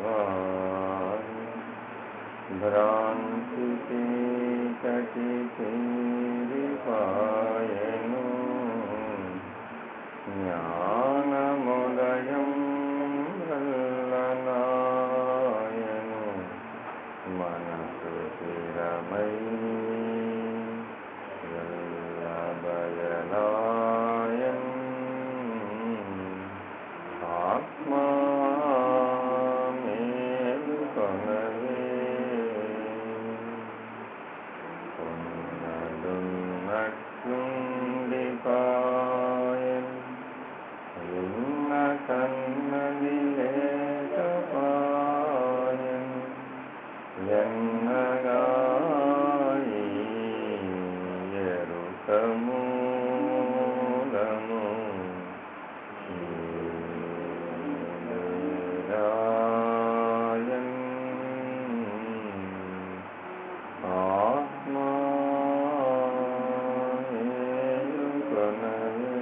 భ్రాంతి చీకటి తీరిపాయెను, జ్ఞానముదయం వల్లనాయను, మనసు స్థిరమై బయలాయన్. ఆత్మా మేలుకొనవే, ఉన్నదున్నట్లుండిపాయెన్, విన్న కన్నది లేకపాయెన్, ఎన్నగాయి ఎరుకమూలము నీరాయన్. ఆత్మా మేలుకొనవే,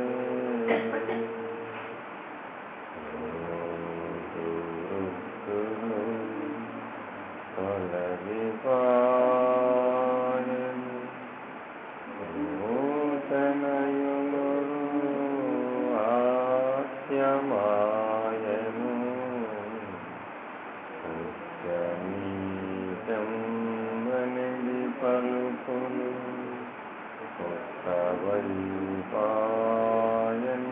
తొలగిపాయెన్, నూతనయులు ఆస్యమాయను, ఉచ్చనీచం వనిడి పలుకులు కొత్తవైపాయన్.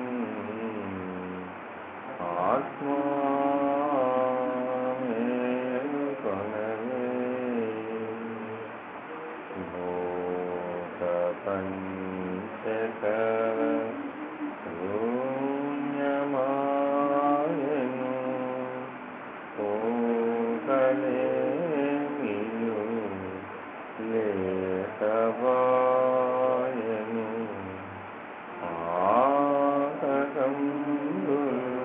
ఆత్మా మేలుకొనవే, భూత పంచక శూన్యమాయెను, పూతలేమియు లేకపాయెను, ఆతకంబులు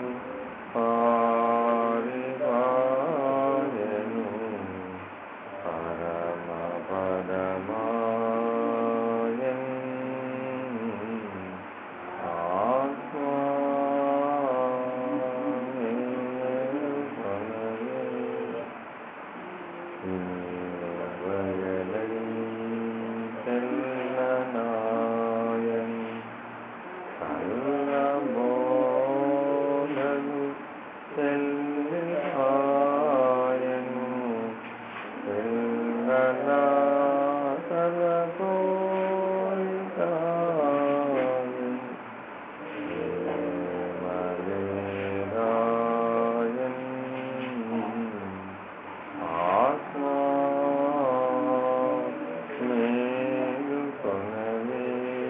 పారిపాయెను, పరమపదమాయెన్. ఆత్మా మేలుకొనవే, బయలై తెల్లనాయన్, కల్లబోధలు తెల్లిపాయెను, పిల్లల తలపోయితాయెన్, ప్రేమలేదాయన్. ఆత్మా మేలుకొనవే,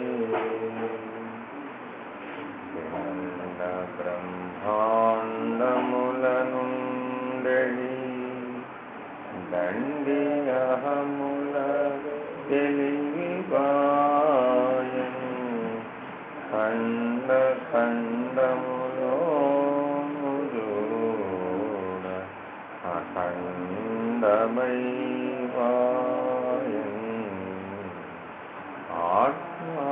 పిండ బ్రహ్మాండముల నుండెడి దండి అహముల తెలివిపాయెను, ఖండ ఖండములోను జూడ అఖండమైపాయెన్. ఆత్మా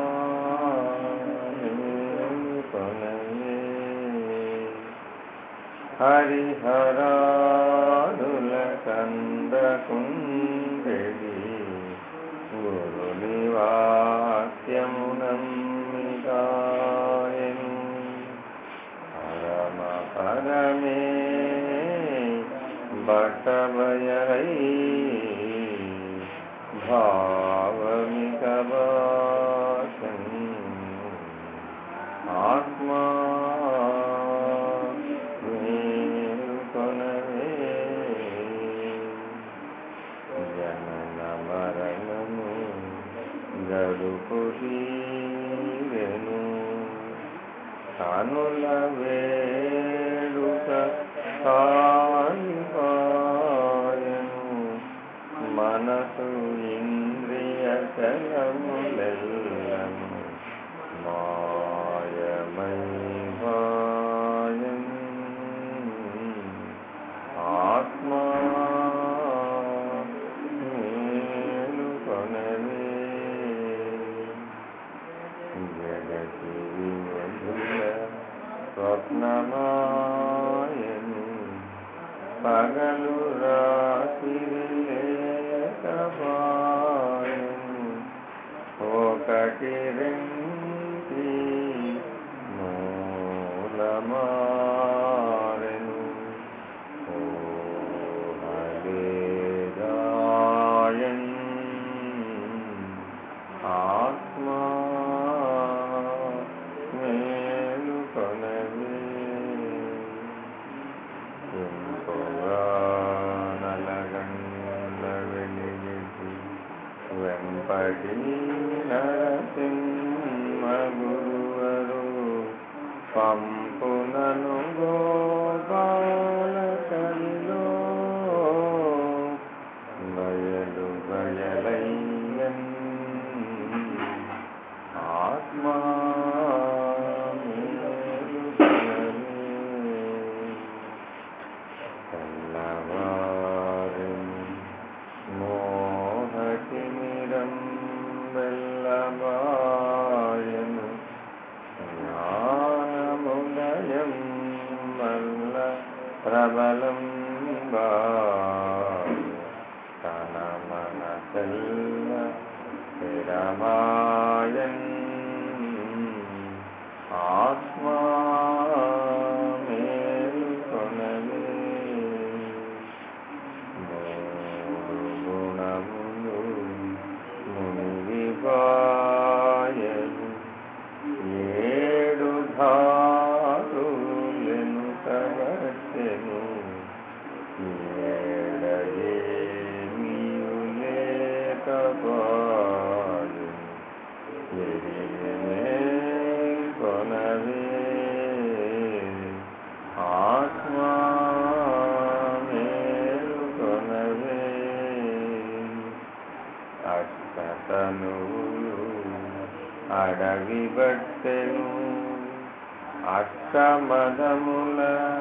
మేలుకొనవే, హరిహరాదుల కందకుండెడి గురుని వాక్యమునమ్మికాయెను, పరమ పరమే బట్టబయలై భావమిక భాషన్. ఆత్మా మేలుకొనవే, జనన మరణము గడుపు తీరెను, కనుల వేడుక కాలిపాయెను, మనసు ఇంద్రియ చలములెల్లను మాయమైపాయెన్. ఆత్మా మేలుకొనవే, జగతి విమధుల స్వప్నమాయను, పగలు రాత్రి లేకపాయెను ఒకటి రెంటి మూలమారెను ఊహలేదాయన్ ఆత్మా మేలుకొనవే ఇంపుగా నలగండ్ల వెలిగితి వెంపటి నరసింహ గురువరు పంపునను గోపాల కలిలో బయలు బయలయ్యన్ ఆత్మా తెల్లవారెను మోహతిమిరం వెల్లబాయెను జ్ఞానముదయం వల్ల ప్రబలం తన మనసెల్ల స్థిరమాయన్ ఆత్మా మేలుకొనవే మూడు గుణములు మునిగిపాయెను ఏడు ధాతులెను తగచెను ఏడయేమియు లేకపాయెను కొనవే ఆత్మా మేలుకొనవే అష్టతనువులు అడవి బట్టెను అష్టమదముల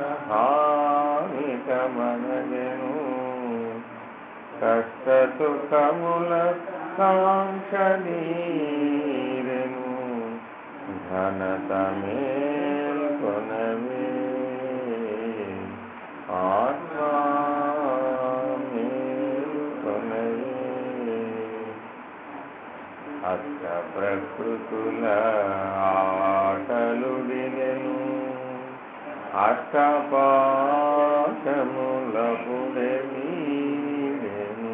హానికమనగెను కష్ట సుఖముల కాంక్షనీరెను ఘనత మేల్కొనవే ఆత్మా మేల్కొనవే అష్ట ప్రకృతుల ఆటలుడినెను అష్టపాశముల పుడెమీడెను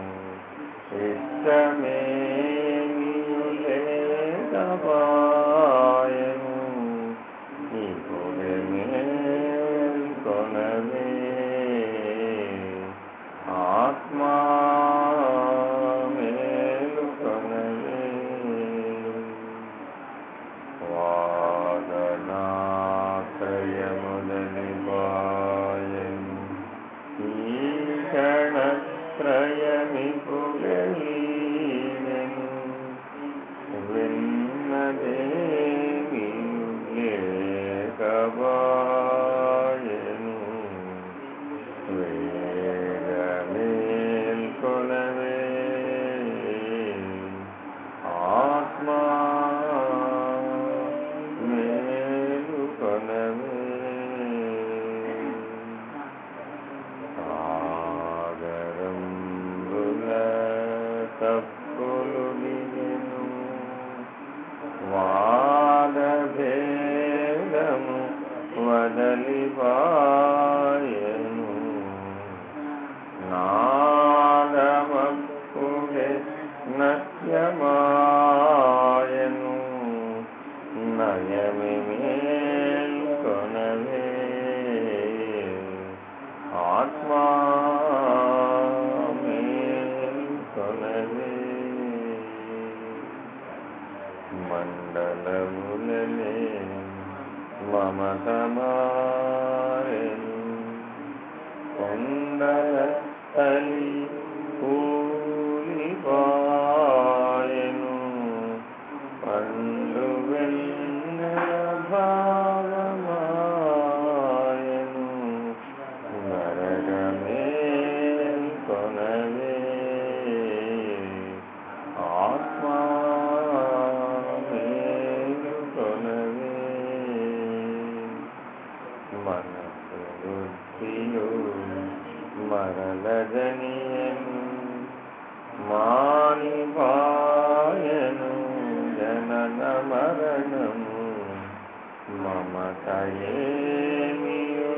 ఇష్టమేమియు లేకపాయెను ఈ పుడెమేల్కొనవే ఆత్మా మేలుకొనవే వాదనాత్రయముదలిపాయెను ఈ క్షణత్రయమిపుగలీనెను విన్నదేమియు లేకపాయెను వేగమేల్కొనవే ఆత్మా మేలుకొనవే సాగరంబుల తప్పులు దిగెను వాదభేదము వదలిపాయెను నాదమప్పుడే నత్యమాయెను నయమి మేల్కొనవే ఆత్మా మేల్కొనవే మండలములనే మమతమారెను కొండల తలి కూలిపాయెను పండు వెన్నెల భావమాయెను నరకమేల్కొనవే ఆత్మా మేలుకొనవే మనసు బుద్ధియు మరలజనియను మానిపాయను జనన మరణము మమతయేమియు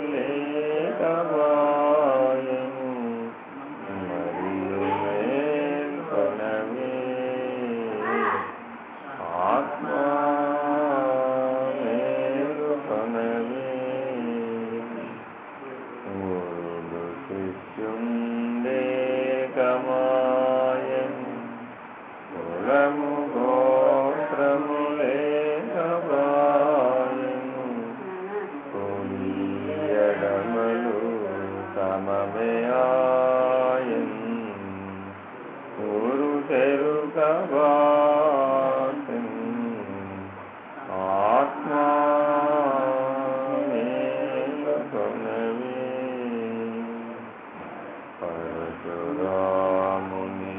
లేకవాయను మరియు మేల్కొనవే ఆత్మా మేలుకొనవే గురుడు శిష్యుండే కమాయను కులము గోత్రము లేకవాయను కొనియడమలు సమమే ఆయను గురు తెరుకవాసెను ఆత్మా మేలుకొనవే పరశురాముని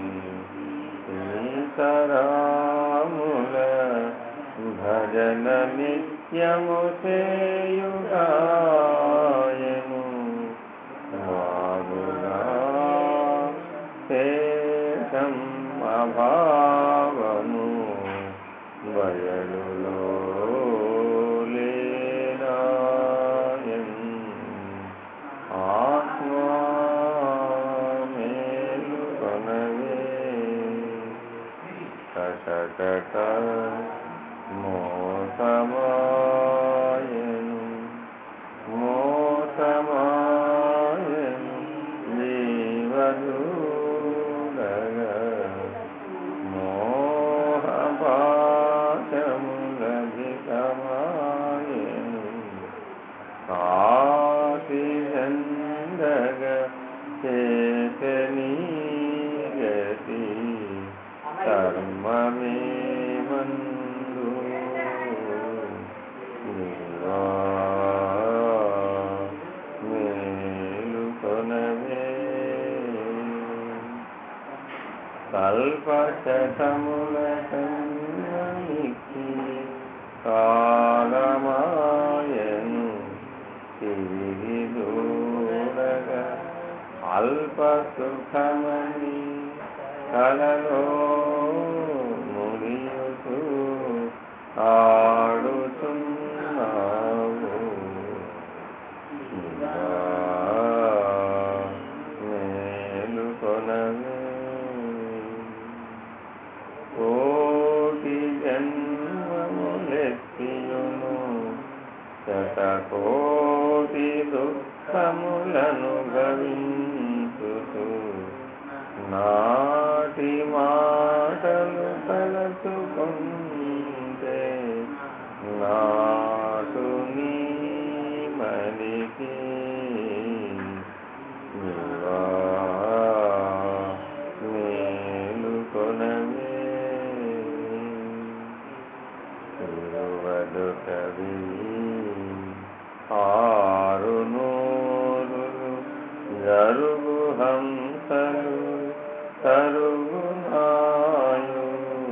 సీతారాముల భజన నిత్యము చేయుగాయను వాగుగా శేషం అభావము బయలులో లేనాయను ఆత్మా మేలుకొనవే కటకట మోసమాయను మోసమాయను జీవదూడగా మోహపాశములధికమాయను కాటి చందగ చేసని గతి కర్మమేవందు నీవా మేలుకొనవే కల్పశతముల కన్నమికి కాలమాయను తిరిగి దూరగా అల్ప సుఖమని కలలో మునియుతూ ఆడుతున్నావు మేలుకొనవే కోటి జన్మములెత్తియును శతకోటి దుఃఖములను గవించుతూ నాటి మాటలు తలచుకుంటే నాటు నీ మలికి నీవా మేలుకొనవే తిరువదుటవి ఆరు నూరులు జరుగు హంసలు తరుగునాయు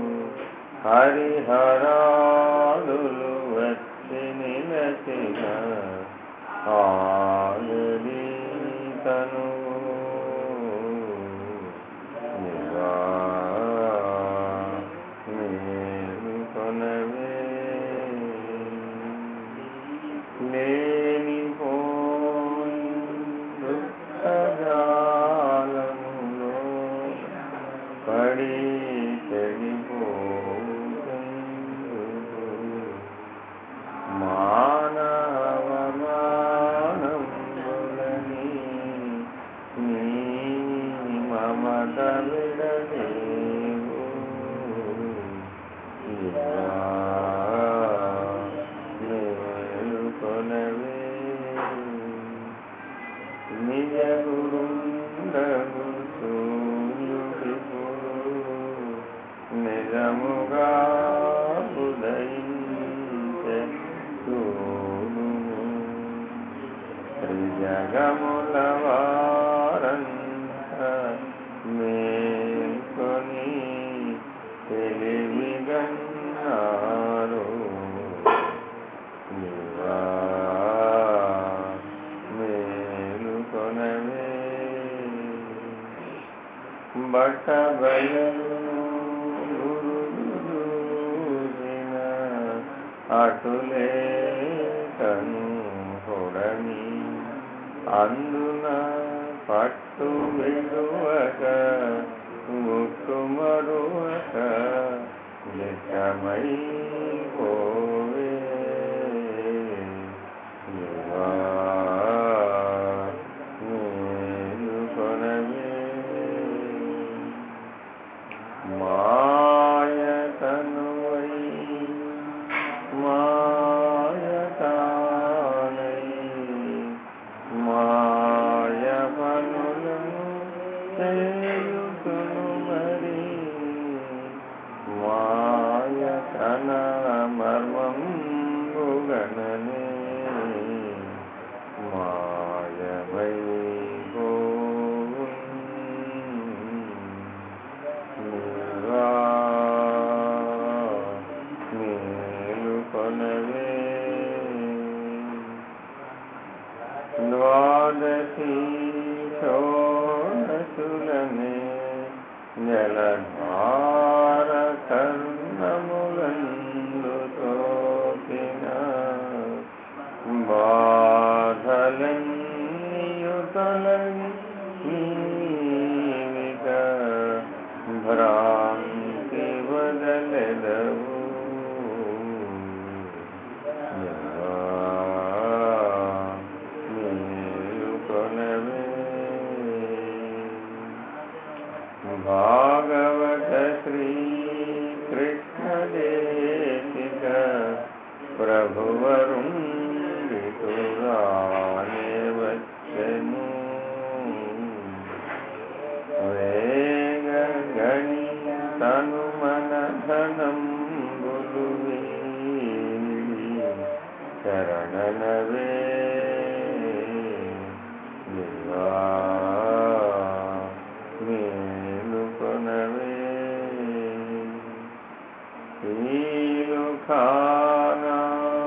హరిహరాదులు వచ్చి నిలచిన ఆగడి తనువు నివా మేలుకొనవే లేనిపోయి దుఃఖజాలములో పడి చెడిపోవుటెందుకు మానవమానంబులని నీ మమత విడలేవు మేలుకొనవే నిజ గురుండగు సూర్యుడిపుడు నిజముగా ఉదయించే చూడుము త్రిజగముల వారంత మేలు బట్ట బయలు గురుజూసిన అటులే కను కొడని అందున పట్టు విడువక గుట్టు మరువక నిజమై పోవే యువా మేలుకొనవే మాయతనువై మాయతానై మాయ పనులను చేయుతును మరి మాయ కన మర్మంబుగననే మాయమై పోవున్ నీవా మేలుకొనవే ద్వాదశి షోడశులనే జలధార కర్ణములందు తోకిన బాధలన్నీయు తొలగి నీవిక భ్రాంతి వదలెదవు మేలుకొనవే భాగవత శ్రీ కృష్ణదేశిక ప్రభువరుండితురానే వచ్చెను వేగ గణి తను మన ధనంబులు వీడి శరణనవే దివా మేలుకొనవే ఈలుఖానా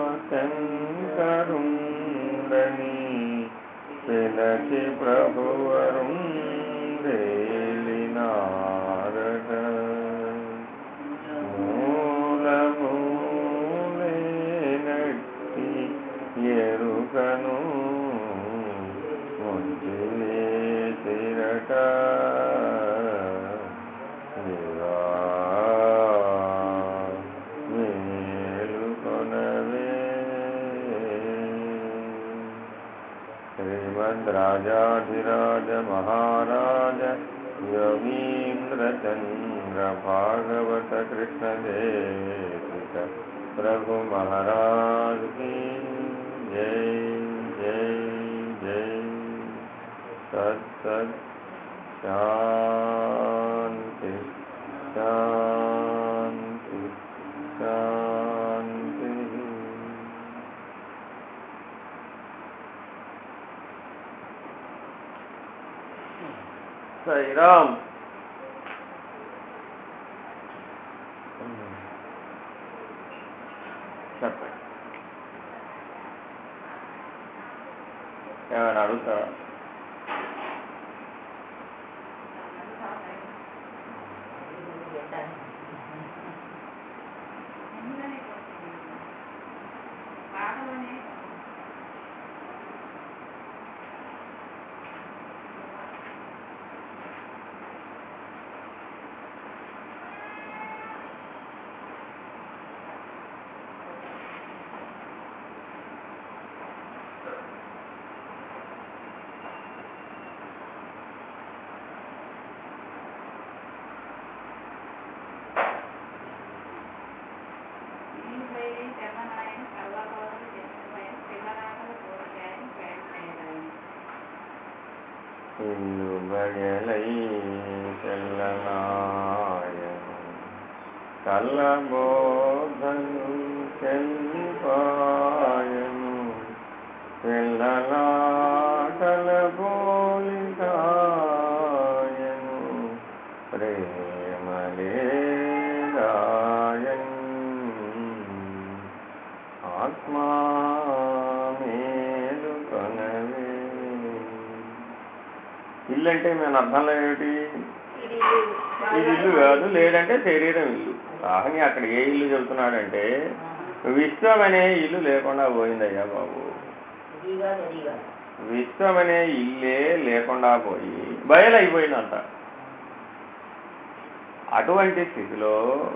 శంకరుండని పిలచి ప్రభువరుండేలినారట మూలమూలేనట్టి ఎరుకను ముంచివేసిరట దివా మేలుకొనవే శ్రీమద్రాజాధిరాజ మహారాజ యోగీంద్ర చంద్ర భాగవత కృష్ణ దేశిక ప్రభు మహారాజ్ की जय जय जय सत सत शांति शांति शांति साई राम చెప్పండి ఏమైనా అడుగుతారా ఇల్లు బయలై చెల్లనాయను కల్లబోధను చెల్లిపాయను పిల్లలాటల పోలికాయను ప్రేమలేదాయన్ ఆత్మా మేలుకొనవే. ఇల్లు అంటే నేను అర్థంలో ఏమిటి? ఇది ఇల్లు కాదు, లేదంటే శరీరం ఇల్లు. కానీ అక్కడ ఏ ఇల్లు చెబుతున్నాడంటే విశ్వం అనే ఇల్లు లేకుండా పోయిందయ్యా బాబు. విశ్వం అనే ఇల్లే లేకుండా పోయి బయలైపోయిందంట. అటువంటి స్థితిలో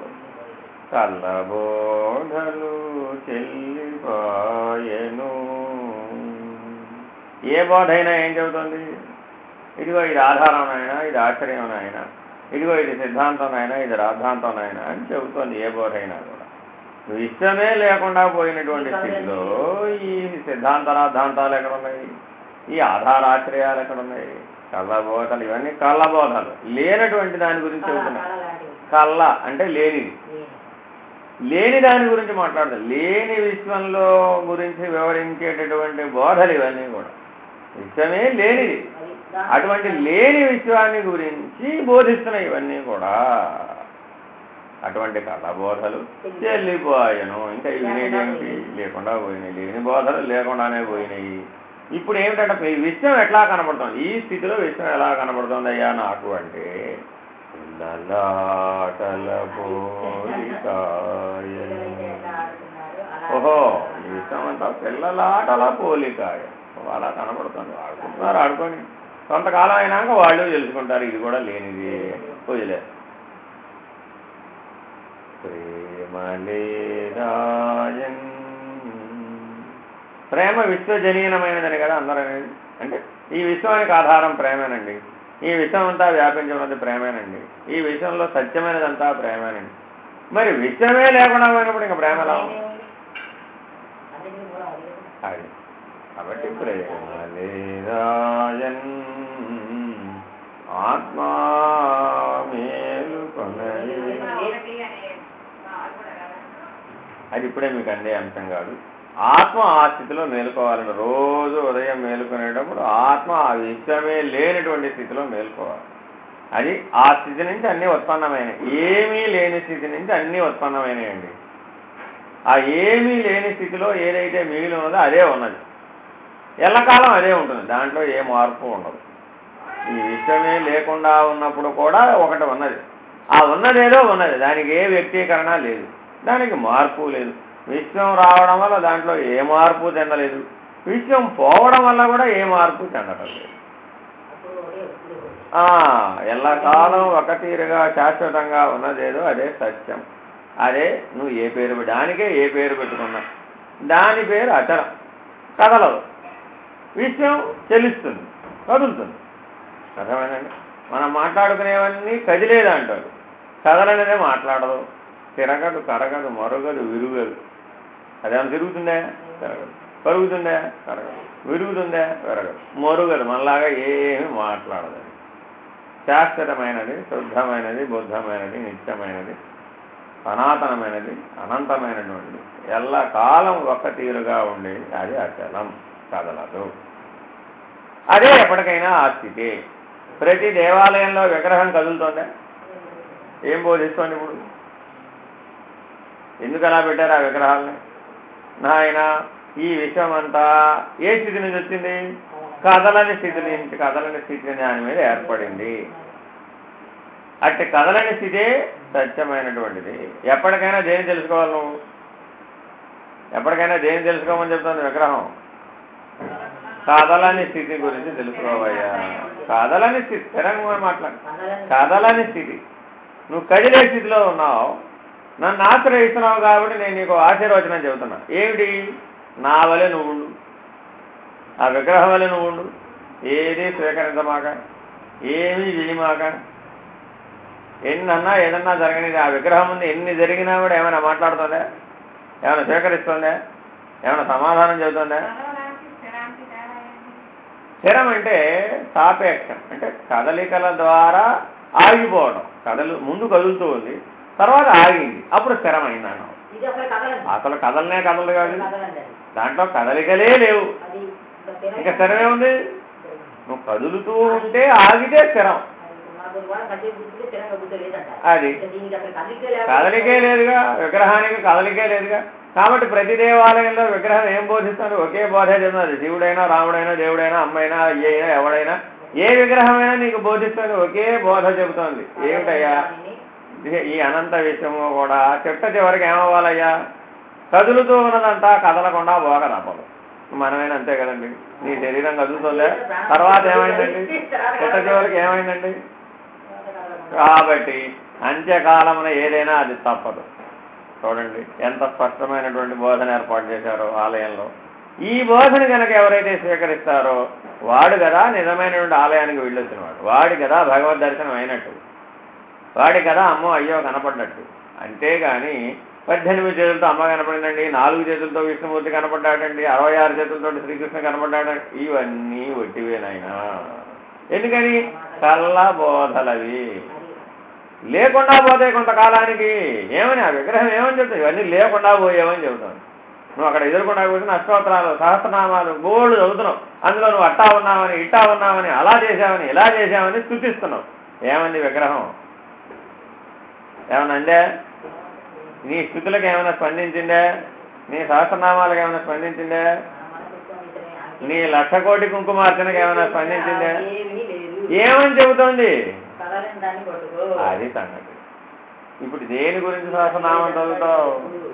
కళ్ళబోధలు చెల్లిపాయను. ఏ బోధ అయినా ఏం చెబుతుంది? ఇదిగో ఇది ఆధారం అయినా, ఇది ఆశ్చర్యం అయినా, ఇదిగో ఇది సిద్ధాంతం అయినా, ఇది రాద్ధాంతం అయినా అని చెబుతోంది. ఏ బోధ అయినా కూడా విశ్వమే లేకుండా పోయినటువంటి స్థితిలో ఈ సిద్ధాంత రాద్ధాంతాలు ఎక్కడున్నాయి? ఈ ఆధారాశ్రయాలు ఎక్కడున్నాయి? కళ్ళబోధలు, ఇవన్నీ కళ్ళబోధలు. లేనటువంటి దాని గురించి చెబుతున్నాయి. కళ్ళ అంటే లేనిది, లేని దాని గురించి మాట్లాడతారు. లేని విశ్వంలో గురించి వివరించేటటువంటి బోధలు ఇవన్నీ కూడా. విశ్వమే లేనిది, అటువంటి లేని విశ్వాన్ని గురించి బోధిస్తున్నాయి ఇవన్నీ కూడా. అటువంటి కళ్ళబోధలు చెల్లిపోయాను. ఇంకా వినేదేమిటి? లేకుండా పోయినాయి. లేని బోధలు లేకుండానే పోయినాయి. ఇప్పుడు ఏమిటంటే ఈ విశ్వం ఎట్లా కనబడుతుంది? ఈ స్థితిలో విశ్వం ఎలా కనబడుతుంది అయ్యా నాకు అంటే పిల్లలాటల పోలికాయ. ఓహో, ఈ విశ్వం అంతా పిల్లలాటల పోలికాయ. అలా కనబడుతుంది. ఆడుకుంటున్నారు, ఆడుకొని కొంతకాలం అయినాక వాళ్ళు తెలుసుకుంటారు ఇది కూడా లేనిది. వదిలే ప్రేమలేరాయన్. ప్రేమ విశ్వజనీనమైనదని కదా అందరూ అనేది. అంటే ఈ విశ్వానికి ఆధారం ప్రేమేనండి. ఈ విశ్వం అంతా వ్యాపించినది ప్రేమేనండి. ఈ విశ్వంలో సత్యమైనదంతా ప్రేమేనండి. మరి విశ్వమే లేకుండా పోయినప్పుడు ఇంకా ప్రేమ ఎలా ఉంది? అది కాబట్టి ప్రేమలేరాయన్ ఆత్మా మేలుకొనలే. అది ఇప్పుడే మీకు అందే అంశం కాదు. ఆత్మ ఆ స్థితిలో మేలుకోవాలండి. రోజు ఉదయం మేలుకునేటప్పుడు ఆత్మ ఆ విశ్వమే లేనటువంటి స్థితిలో మేలుకోవాలి. అది ఆ స్థితి నుంచి అన్నీ ఉత్పన్నమైనవి. ఏమీ లేని స్థితి నుంచి అన్నీ ఉత్పన్నమైనయండి. ఆ ఏమీ లేని స్థితిలో ఏదైతే మిగిలి ఉన్నదో అదే ఉన్నది. ఎల్లకాలం అదే ఉంటుంది. దాంట్లో ఏ మార్పు ఉండదు. ఈ విశ్వమే లేకుండా ఉన్నప్పుడు కూడా ఒకటి ఉన్నది. ఆ ఉన్నదేదో ఉన్నది. దానికి ఏ వ్యక్తీకరణ లేదు, దానికి మార్పు లేదు. విశ్వం రావడం వల్ల దాంట్లో ఏ మార్పు చెందలేదు. విశ్వం పోవడం వల్ల కూడా ఏ మార్పు చెందటం లేదు. ఎల్లకాలం ఒక తీరుగా శాశ్వతంగా ఉన్నదేదో అదే సత్యం. అదే నువ్వు ఏ పేరు, దానికే ఏ పేరు పెట్టుకున్నా దాని పేరు అచలం, కదలదు. విశ్వం చెల్లిస్తుంది, కదులుతుంది. అర్థమైందండి? మనం మాట్లాడుకునేవన్నీ కదిలేదు అంటారు. కదలనేదే మాట్లాడదు, తిరగదు, కరగదు, మరుగదు, విరుగదు. అదేమన్నా తిరుగుతుందా? తిరగదు. కరుగుతుందా? కరగదు. విరుగుతుందా? విరగదు. మరుగదు. మనలాగా ఏమీ మాట్లాడదు. శాశ్వతమైనది, శుద్ధమైనది, బుద్ధమైనది, నిత్యమైనది, సనాతనమైనది, అనంతమైనటువంటిది, ఎల్లకాలం ఒక్క తీరుగా ఉండేది. అది అచలం, కదలదు. అదే ఎప్పటికైనా ఆ స్థితి. ప్రతి దేవాలయంలో విగ్రహం కదులుతోందా? ఏం బోధిస్తోంది ఇప్పుడు? ఎందుకు అలా పెట్టారు ఆ విగ్రహాలని? నాయన ఈ విషయం అంతా ఏ స్థితి నుంచి వచ్చింది? కదలని స్థితి నుంచి. కదలని స్థితి దాని మీద ఏర్పడింది. అట్టి కదలని స్థితే సత్యమైనటువంటిది. ఎప్పటికైనా దేని తెలుసుకోవాలి నువ్వు? ఎప్పటికైనా దేని తెలుసుకోమని చెప్తుంది విగ్రహం? కదలని స్థితి గురించి తెలుసుకోవయ్యా. కదలని స్థితి, స్థిరంగా మాట్లాడు. కదలని స్థితి. నువ్వు కదిలే స్థితిలో ఉన్నావు, నన్ను ఆశ్రయిస్తున్నావు కాబట్టి నేను నీకు ఆశీర్వచనం చెబుతున్నా. ఏమిటి? నా వలె నువ్వు ఉండు, ఆ విగ్రహం వలె నువ్వు ఉండు. ఏది స్వీకరించమాక, ఏమీ వినిమాక. ఎన్నన్నా ఏదన్నా జరగనిది. ఆ విగ్రహం ముందు ఎన్ని జరిగినా కూడా ఏమైనా మాట్లాడుతుందా? ఏమైనా స్వీకరిస్తుందా? ఏమైనా సమాధానం చెబుతుందా? స్థిరం అంటే సాపేక్షం. అంటే కదలికల ద్వారా ఆగిపోవడం. ముందు కదులుతూ ఉంది, తర్వాత ఆగింది, అప్పుడు స్థిరమైంది అన్నావు. అసలు కదలనే కదలదు కాదు, దాంట్లో కదలికలే లేవు. ఇంకా స్థిరమే ఉంది. నువ్వు కదులుతూ ఉంటే ఆగితే స్థిరం. అది కదలికే లేదుగా, విగ్రహానికి కదలికే లేదుగా. కాబట్టి ప్రతి దేవాలయంలో విగ్రహం ఏం బోధిస్తాడు? ఒకే బోధే చెప్తున్నది. శివుడైనా, రాముడైనా, దేవుడైనా, అమ్మైనా, అయ్యైనా, ఎవడైనా ఏ విగ్రహమైనా నీకు బోధిస్తుంది, ఒకే బోధ చెబుతోంది. ఏమిటయ్యా? ఈ అనంత విషయము కూడా చిట్ట చివరికి ఏమవ్వాలయ్యా? కదులుతూ ఉన్నదంతా కదలకుండా పోక తప్పదు. మనమైనా అంతే కదండి. నీ శరీరం కదులుతుందా? తర్వాత ఏమైందండి? చిట్ట చివరికి ఏమైందండి? కాబట్టి అంత్యకాలమున ఏదైనా అది తప్పదు. చూడండి ఎంత స్పష్టమైనటువంటి బోధన ఏర్పాటు చేశారో ఆలయంలో. ఈ బోధన కనుక ఎవరైతే స్వీకరిస్తారో వాడు కదా నిజమైనటువంటి ఆలయానికి వెళ్ళొచ్చినవాడు, వాడి కదా భగవద్ దర్శనం అయినట్టు, వాడి కదా అమ్మో అయ్యో కనపడ్డట్టు. అంతేగాని 18 చేతులతో అమ్మ కనపడిందండి, 4 చేతులతో విష్ణుమూర్తి కనపడ్డాడండి, 66 చేతులతో శ్రీకృష్ణ కనపడ్డాడండి, ఇవన్నీ ఒట్టివేనాయనా. ఎందుకని? కళ్ళ బోధలవి. లేకుండా పోతే కొంతకాలానికి ఏమని ఆ విగ్రహం ఏమని చెప్తావు? ఇవన్నీ లేకుండా పోయేవని చెబుతాను. నువ్వు అక్కడ ఎదుర్కొన్నా కూర్చుని అష్టోత్తరాలు సహస్రనామాలు బోర్డు చదువుతున్నావు, అందులో నువ్వు అట్టా ఉన్నావని ఇట్టా ఉన్నావని అలా చేశావని ఇలా చేశావని స్తుతిస్తున్నావు. ఏమంది విగ్రహం? ఏమన్నా అందే? నీ స్థుతులకు ఏమైనా స్పందించిందే? నీ సహస్రనామాలకు ఏమైనా స్పందించిందే? నీ 1,00,000 కోటి కుంకుమార్చనకు ఏమైనా స్పందించిందే? ఏమని చెబుతోంది? అది సంగతి. ఇప్పుడు దేని గురించి సహస్రనామం చదువుతావు?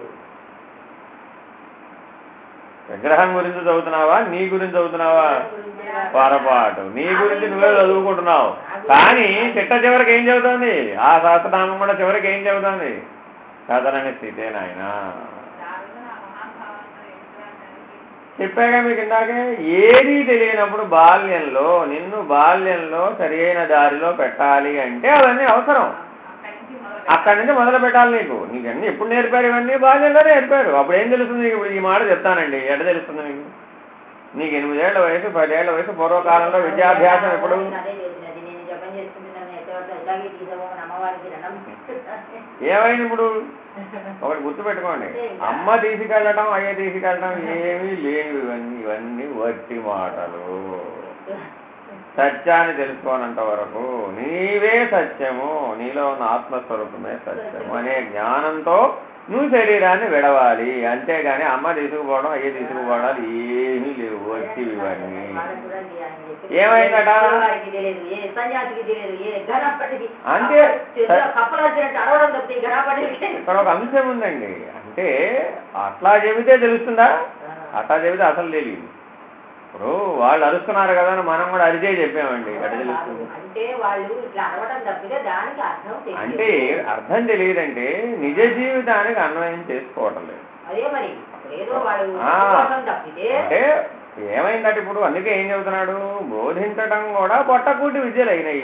విగ్రహం గురించి చదువుతున్నావా? నీ గురించి చదువుతున్నావా? పొరపాటు. నీ గురించి నువ్వే చదువుకుంటున్నావు. కానీ చిట్ట చివరికి ఏం చెబుతోంది? ఆ సహస్రనామం కూడా చివరికి ఏం చెబుతోంది? కదలని స్థితే నాయన. చెప్పాగా మీకు ఇందాకే, ఏదీ తెలియనప్పుడు బాల్యంలో నిన్ను బాల్యంలో సరి అయిన దారిలో పెట్టాలి అంటే అవన్నీ అవసరం. అక్కడి నుంచి మొదలు పెట్టాలి. నీకన్నీ ఎప్పుడు నేర్పారు? ఇవన్నీ బాల్యంలోనే నేర్పారు. అప్పుడు ఏం తెలుస్తుంది నీకు? ఇప్పుడు ఈ మాట చెప్తానండి, ఎట తెలుస్తుంది మీకు? నీకు 8 ఏళ్ల వయసు 10 ఏళ్ల వయసు పూర్వకాలంలో విద్యాభ్యాసం ఎప్పుడు? ఏమైంది ఇప్పుడు? ఒకటి గుర్తుపెట్టుకోండి, అమ్మ తీసుకెళ్ళటం అయ్యే తీసుకెళ్ళటం ఏమీ లేవు. ఇవన్నీ వట్టి మాటలు. సత్యాన్ని తెలుసుకోనంత వరకు నీవే సత్యము, నీలో ఉన్న ఆత్మస్వరూపమే సత్యము అనే జ్ఞానంతో నువ్వు శరీరాన్ని విడవాలి. అంతేగాని అమ్మ తీసుకుపోవడం అయ్యే తీసుకుపోవడాలు ఏమీ లేవు, వట్టివి ఇవన్నీ. ఏమైందట? అంటే ఇక్కడ ఒక అంశం ఉందండి. అంటే అట్లా చెబితే తెలుస్తుందా? అట్లా చెబితే అసలు తెలియదు. ఇప్పుడు వాళ్ళు అరుస్తున్నారు కదా అని మనం కూడా అరిచే చెప్పామండి, ఎట్లా తెలుస్తుంది? అంటే అర్థం తెలియదంటే నిజ జీవితానికి అన్వయం చేసుకోవటం లేదు. అంటే ఏమైందట ఇప్పుడు? అందుకే ఏం చెబుతున్నాడు? బోధించటం కూడా పొట్టకూటి విద్యలు అయినాయి.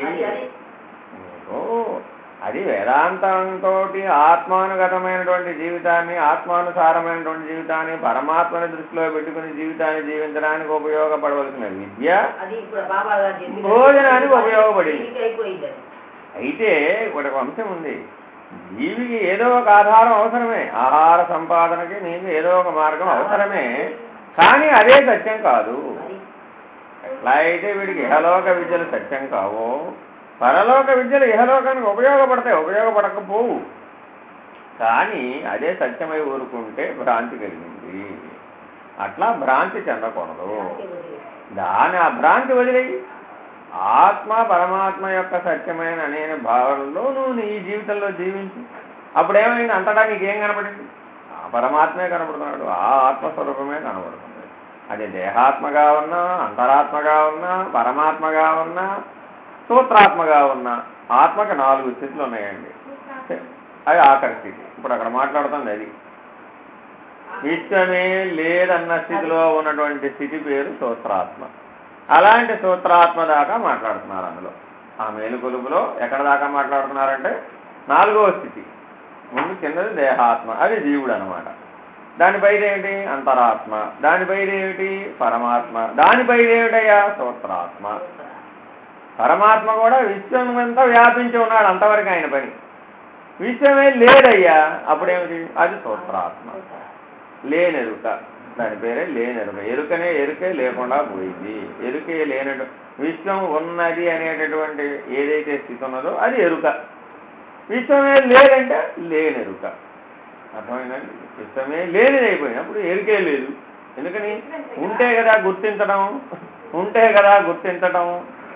అది వేదాంతంతో ఆత్మానుగతమైనటువంటి జీవితాన్ని, ఆత్మానుసారమైనటువంటి జీవితాన్ని, పరమాత్మని దృష్టిలో పెట్టుకుని జీవితాన్ని జీవించడానికి ఉపయోగపడవలసిన విద్య భోజనానికి ఉపయోగపడింది. అయితే ఒక అంశం ఉంది, జీవికి ఏదో ఒక ఆధారం అవసరమే, ఆహార సంపాదనకి నీకు ఏదో ఒక మార్గం అవసరమే. కానీ అదే సత్యం కాదు. ఎట్లా అయితే వీడికి ఇహలోక విద్యలు సత్యం కావో, పరలోక విద్యలు ఇహలోకానికి ఉపయోగపడతాయి, ఉపయోగపడకపోవు. కానీ అదే సత్యమై ఊరుకుంటే భ్రాంతి కలిగింది. అట్లా భ్రాంతి చెందకూడదు. ఆ భ్రాంతి వదిలేయి. ఆత్మ పరమాత్మ యొక్క సత్యమైన అనే భావనలో నువ్వు నీ జీవితంలో జీవించు. అప్పుడేమైంది? అంతటా నీకేం కనపడింది? ఆ పరమాత్మే కనపడుతున్నాడు, ఆ ఆత్మస్వరూపమే కనపడుతుంది. అది దేహాత్మగా ఉన్నా, అంతరాత్మగా ఉన్నా, పరమాత్మగా ఉన్నా, సూత్రాత్మగా ఉన్నా. ఆత్మకి 4 స్థితులు ఉన్నాయండి. అది ఆఖరి స్థితి. ఇప్పుడు అక్కడ మాట్లాడుతుంది అది. విశ్వమే లేదన్న స్థితిలో ఉన్నటువంటి స్థితి పేరు సూత్రాత్మ. అలాంటి సూత్రాత్మ దాకా మాట్లాడుతున్నారు అందులో. ఆ మేలుకొలుపులో ఎక్కడ దాకా మాట్లాడుతున్నారంటే 4వ స్థితి. ముందు కిందది దేహాత్మ, అది జీవుడు అనమాట. దానిపైదేమిటి? అంతరాత్మ. దానిపైదేమిటి? పరమాత్మ. దానిపైదేమిటయ్యా? సూత్రాత్మ. పరమాత్మ కూడా విశ్వం అంతా వ్యాపించి ఉన్నాడు, అంతవరకు ఆయన పని. విశ్వమే లేదయ్యా, అప్పుడేమిటి? అది సూత్రాత్మ. లేనెరుక, దాని పేరే లేనెరుక. ఎరుకనే ఎరుకే లేకుండా పోయింది. ఎరుకే లేనటు విశ్వం ఉన్నది అనేటటువంటి ఏదైతే స్థితి ఉన్నదో అది ఎరుక. విశ్వమే లేదంటే లేనెరుక. అర్థమైందండి? విశ్వమే లేనిది అయిపోయినప్పుడు ఎరుకే లేదు. ఎందుకని? ఉంటే కదా గుర్తించడం, ఉంటే కదా గుర్తించడం.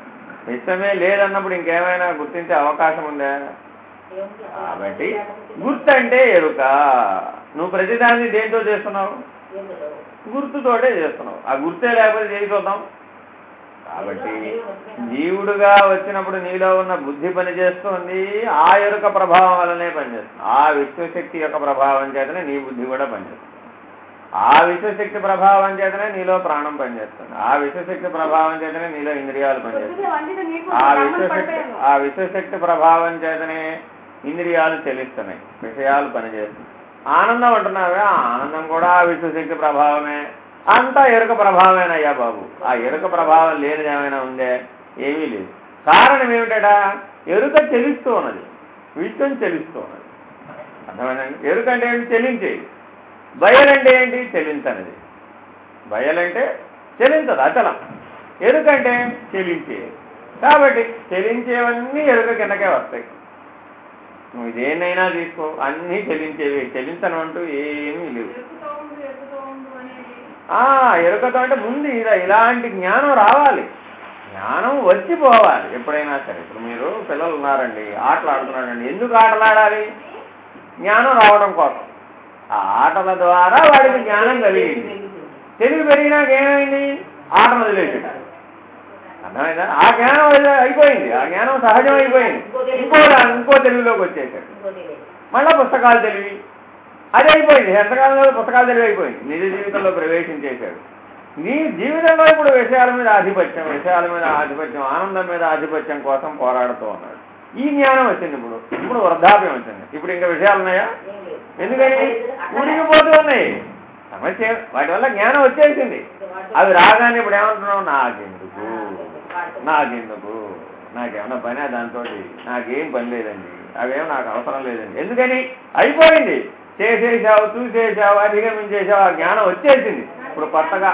విశ్వమే లేదన్నప్పుడు ఇంకేమైనా గుర్తించే అవకాశం ఉందా? కాబట్టి గుర్తు అంటే ఎరుక. నువ్వు ప్రతిదాన్ని దేంతో చేస్తున్నావు? గుర్తుతోటే చేస్తున్నావు. ఆ గుర్తే లేకపోతే చేసి చూద్దాం. కాబట్టి జీవుడుగా వచ్చినప్పుడు నీలో ఉన్న బుద్ధి పనిచేస్తుంది, ఆ ఎరుక ప్రభావం వల్లనే పనిచేస్తుంది. ఆ విశ్వశక్తి యొక్క ప్రభావం చేతనే నీ బుద్ధి కూడా పనిచేస్తుంది. ఆ విశ్వశక్తి ప్రభావం చేతనే నీలో ప్రాణం పనిచేస్తుంది. ఆ విశ్వశక్తి ప్రభావం చేతనే నీలో ఇంద్రియాలు పనిచేస్తుంది. ఆ విశ్వశక్తి ప్రభావం చేతనే ఇంద్రియాలు చెలిస్తున్నాయి, విషయాలు పనిచేస్తున్నాయి. ఆనందం అంటున్నావే, ఆ ఆనందం కూడా ఆ విశ్వశక్తి ప్రభావమే. అంతా ఎరుక ప్రభావమేనయ్యా బాబు. ఆ ఎరుక ప్రభావం లేనిది ఏమైనా ఉందే? ఏమీ లేదు. కారణం ఏమిటట? ఎరుక చెలిస్తూ ఉన్నది, విశ్వం చెలిస్తూ ఉన్నది. అర్థమైందండి? ఎరుక అంటే ఏంటి? చెలించేది. బయలంటే ఏంటి? చెలించనిది. బయలంటే చెలించదు, అచలం. ఎరుకంటే చెలించేది. కాబట్టి చెలించేవన్నీ ఎరుక కిందకే వస్తాయి. నువ్వు దేన్నైనా తీసుకో, అన్నీ చెలించేవి. చెలించను అంటూ ఏమీ లేవు. ఎరుకతో అంటే ముందు ఇలాంటి జ్ఞానం రావాలి, జ్ఞానం వచ్చిపోవాలి ఎప్పుడైనా సరే. ఇప్పుడు మీరు పిల్లలు ఉన్నారండి, ఆటలు ఆడుతున్నారండి. ఎందుకు ఆటలు ఆడాలి? జ్ఞానం రావడం కోసం. ఆ ఆటల ద్వారా వాడికి జ్ఞానం కలిగింది. తెలివి పెరిగినాక ఏమైంది? ఆటలు వదిలేసాడు. అర్థమైందా? ఆ జ్ఞానం అయిపోయింది, ఆ జ్ఞానం సహజం అయిపోయింది. ఇంకో తెలివిలోకి వచ్చేసాడు. మళ్ళా పుస్తకాలు తెలివి అది అయిపోయింది. ఎంతకాలంలో పుస్తకాలు తెలివి అయిపోయింది. నిజ జీవితంలో ప్రవేశించేశాడు. నీ జీవితంలో ఇప్పుడు విషయాల మీద ఆధిపత్యం, ఆనందం మీద ఆధిపత్యం కోసం పోరాడుతూ ఉన్నాడు. ఈ జ్ఞానం వచ్చింది. ఇప్పుడు వృద్ధాప్యం వచ్చింది. ఇప్పుడు ఇంకా విషయాలు ఉన్నాయా? ఎందుకని? ఉడికిపోతూ ఉన్నాయి సమస్య. వాటి వల్ల జ్ఞానం వచ్చేసింది. అవి రాగానే ఇప్పుడు ఏమంటున్నావు? నాకెందుకు, నాకేమన్నా పని దాంతో, నాకేం పని లేదండి, అవేమో నాకు అవసరం లేదండి. ఎందుకని? అయిపోయింది. చేసేసావు, చూసేసావు, అధిగమించేసావు, ఆ జ్ఞానం వచ్చేసింది. ఇప్పుడు కొత్తగా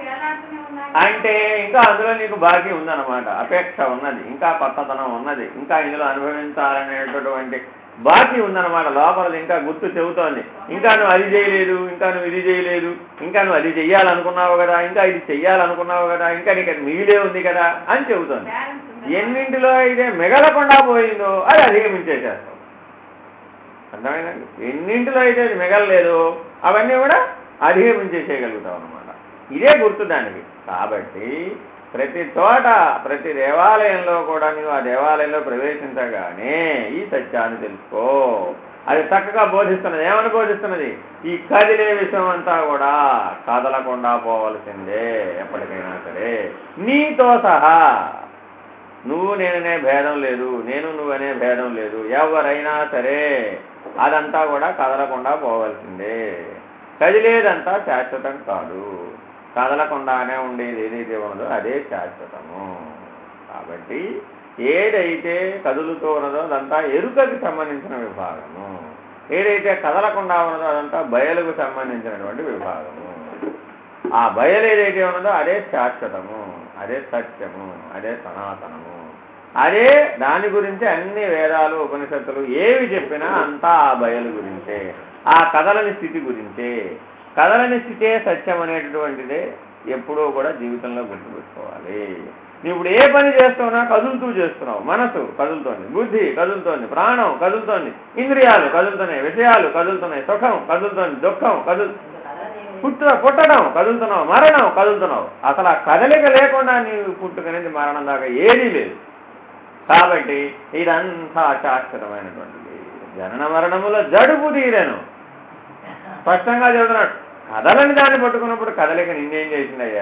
అంటే ఇంకా అందులో నీకు బాకీ ఉందన్నమాట, అపేక్ష ఉన్నది, ఇంకా కొత్తతనం ఉన్నది, ఇంకా ఇందులో అనుభవించాలనేటటువంటి బాకీ ఉందన్నమాట. లోపల ఇంకా గుర్తు చెబుతోంది, ఇంకా నువ్వు అది చేయలేదు, ఇంకా నువ్వు ఇది చేయలేదు, ఇంకా నువ్వు అది చెయ్యాలనుకున్నావు కదా, ఇంకా ఇది చెయ్యాలనుకున్నావు కదా, ఇంకా నీకు అది మిగిలే ఉంది కదా అని చెబుతోంది. ఎన్నింటిలో అయితే మిగలకుండా పోయిందో అది అధిగమించేసేస్తావు. అర్థమైందండి? ఎన్నింటిలో అయితే అది మిగలలేదు అవన్నీ కూడా అధిగమించేసేయగలుగుతావు అన్నమాట. ఇదే గుర్తు దానికి. కాబట్టి ప్రతి చోట, ప్రతి దేవాలయంలో కూడా నువ్వు ఆ దేవాలయంలో ప్రవేశించగానే ఈ సత్యాన్ని తెలుసుకో. అది చక్కగా బోధిస్తున్నది. ఏమని బోధిస్తున్నది? ఈ కదిలే విషయం అంతా కూడా కదలకుండా పోవలసిందే ఎప్పటికైనా సరే, నీతో సహా. నువ్వు నేననే భేదం లేదు, నేను నువ్వనే భేదం లేదు. ఎవరైనా సరే అదంతా కూడా కదలకుండా పోవలసిందే. కదిలేదంతా శాశ్వతం కాదు, కదలకుండానే ఉండేది ఏదైతే ఉన్నదో అదే శాశ్వతము. కాబట్టి ఏదైతే కదులుతూ ఉన్నదో అదంతా ఎరుకకి సంబంధించిన విభాగము, ఏదైతే కదలకుండా ఉన్నదో అదంతా బయలుకు సంబంధించినటువంటి విభాగము. ఆ బయలు ఏదైతే ఉన్నదో అదే శాశ్వతము, అదే సత్యము, అదే సనాతనము. అదే దాని గురించి అన్ని వేదాలు, ఉపనిషత్తులు ఏవి చెప్పినా అంతా ఆ బయలు గురించే, ఆ కదలని స్థితి గురించే. కదలని స్థితే సత్యం అనేటటువంటిదే ఎప్పుడూ కూడా జీవితంలో గుర్తుపెట్టుకోవాలి. నువ్వు ఇప్పుడు ఏ పని చేస్తున్నావు? కదులుతూ చేస్తున్నావు. మనసు కదులుతోంది, బుద్ధి కదులుతోంది, ప్రాణం కదులుతోంది, ఇంద్రియాలు కదులుతున్నాయి, విషయాలు కదులుతున్నాయి, సుఖం కదులుతోంది, దుఃఖం పుట్టడం కదులుతున్నావు, మరణం కదులుతున్నావు. అసలు ఆ కదలిక లేకుండా నీవు పుట్టుకనేది మరణం దాకా ఏదీ లేదు. కాబట్టి ఇదంతా శాశ్వతమైనటువంటిది. జనన మరణముల జడుపు తీరెను స్పష్టంగా చెబుతున్నాడు. కదలని దాన్ని పట్టుకున్నప్పుడు కదలిక నిన్నేం చేసిందయ్యా?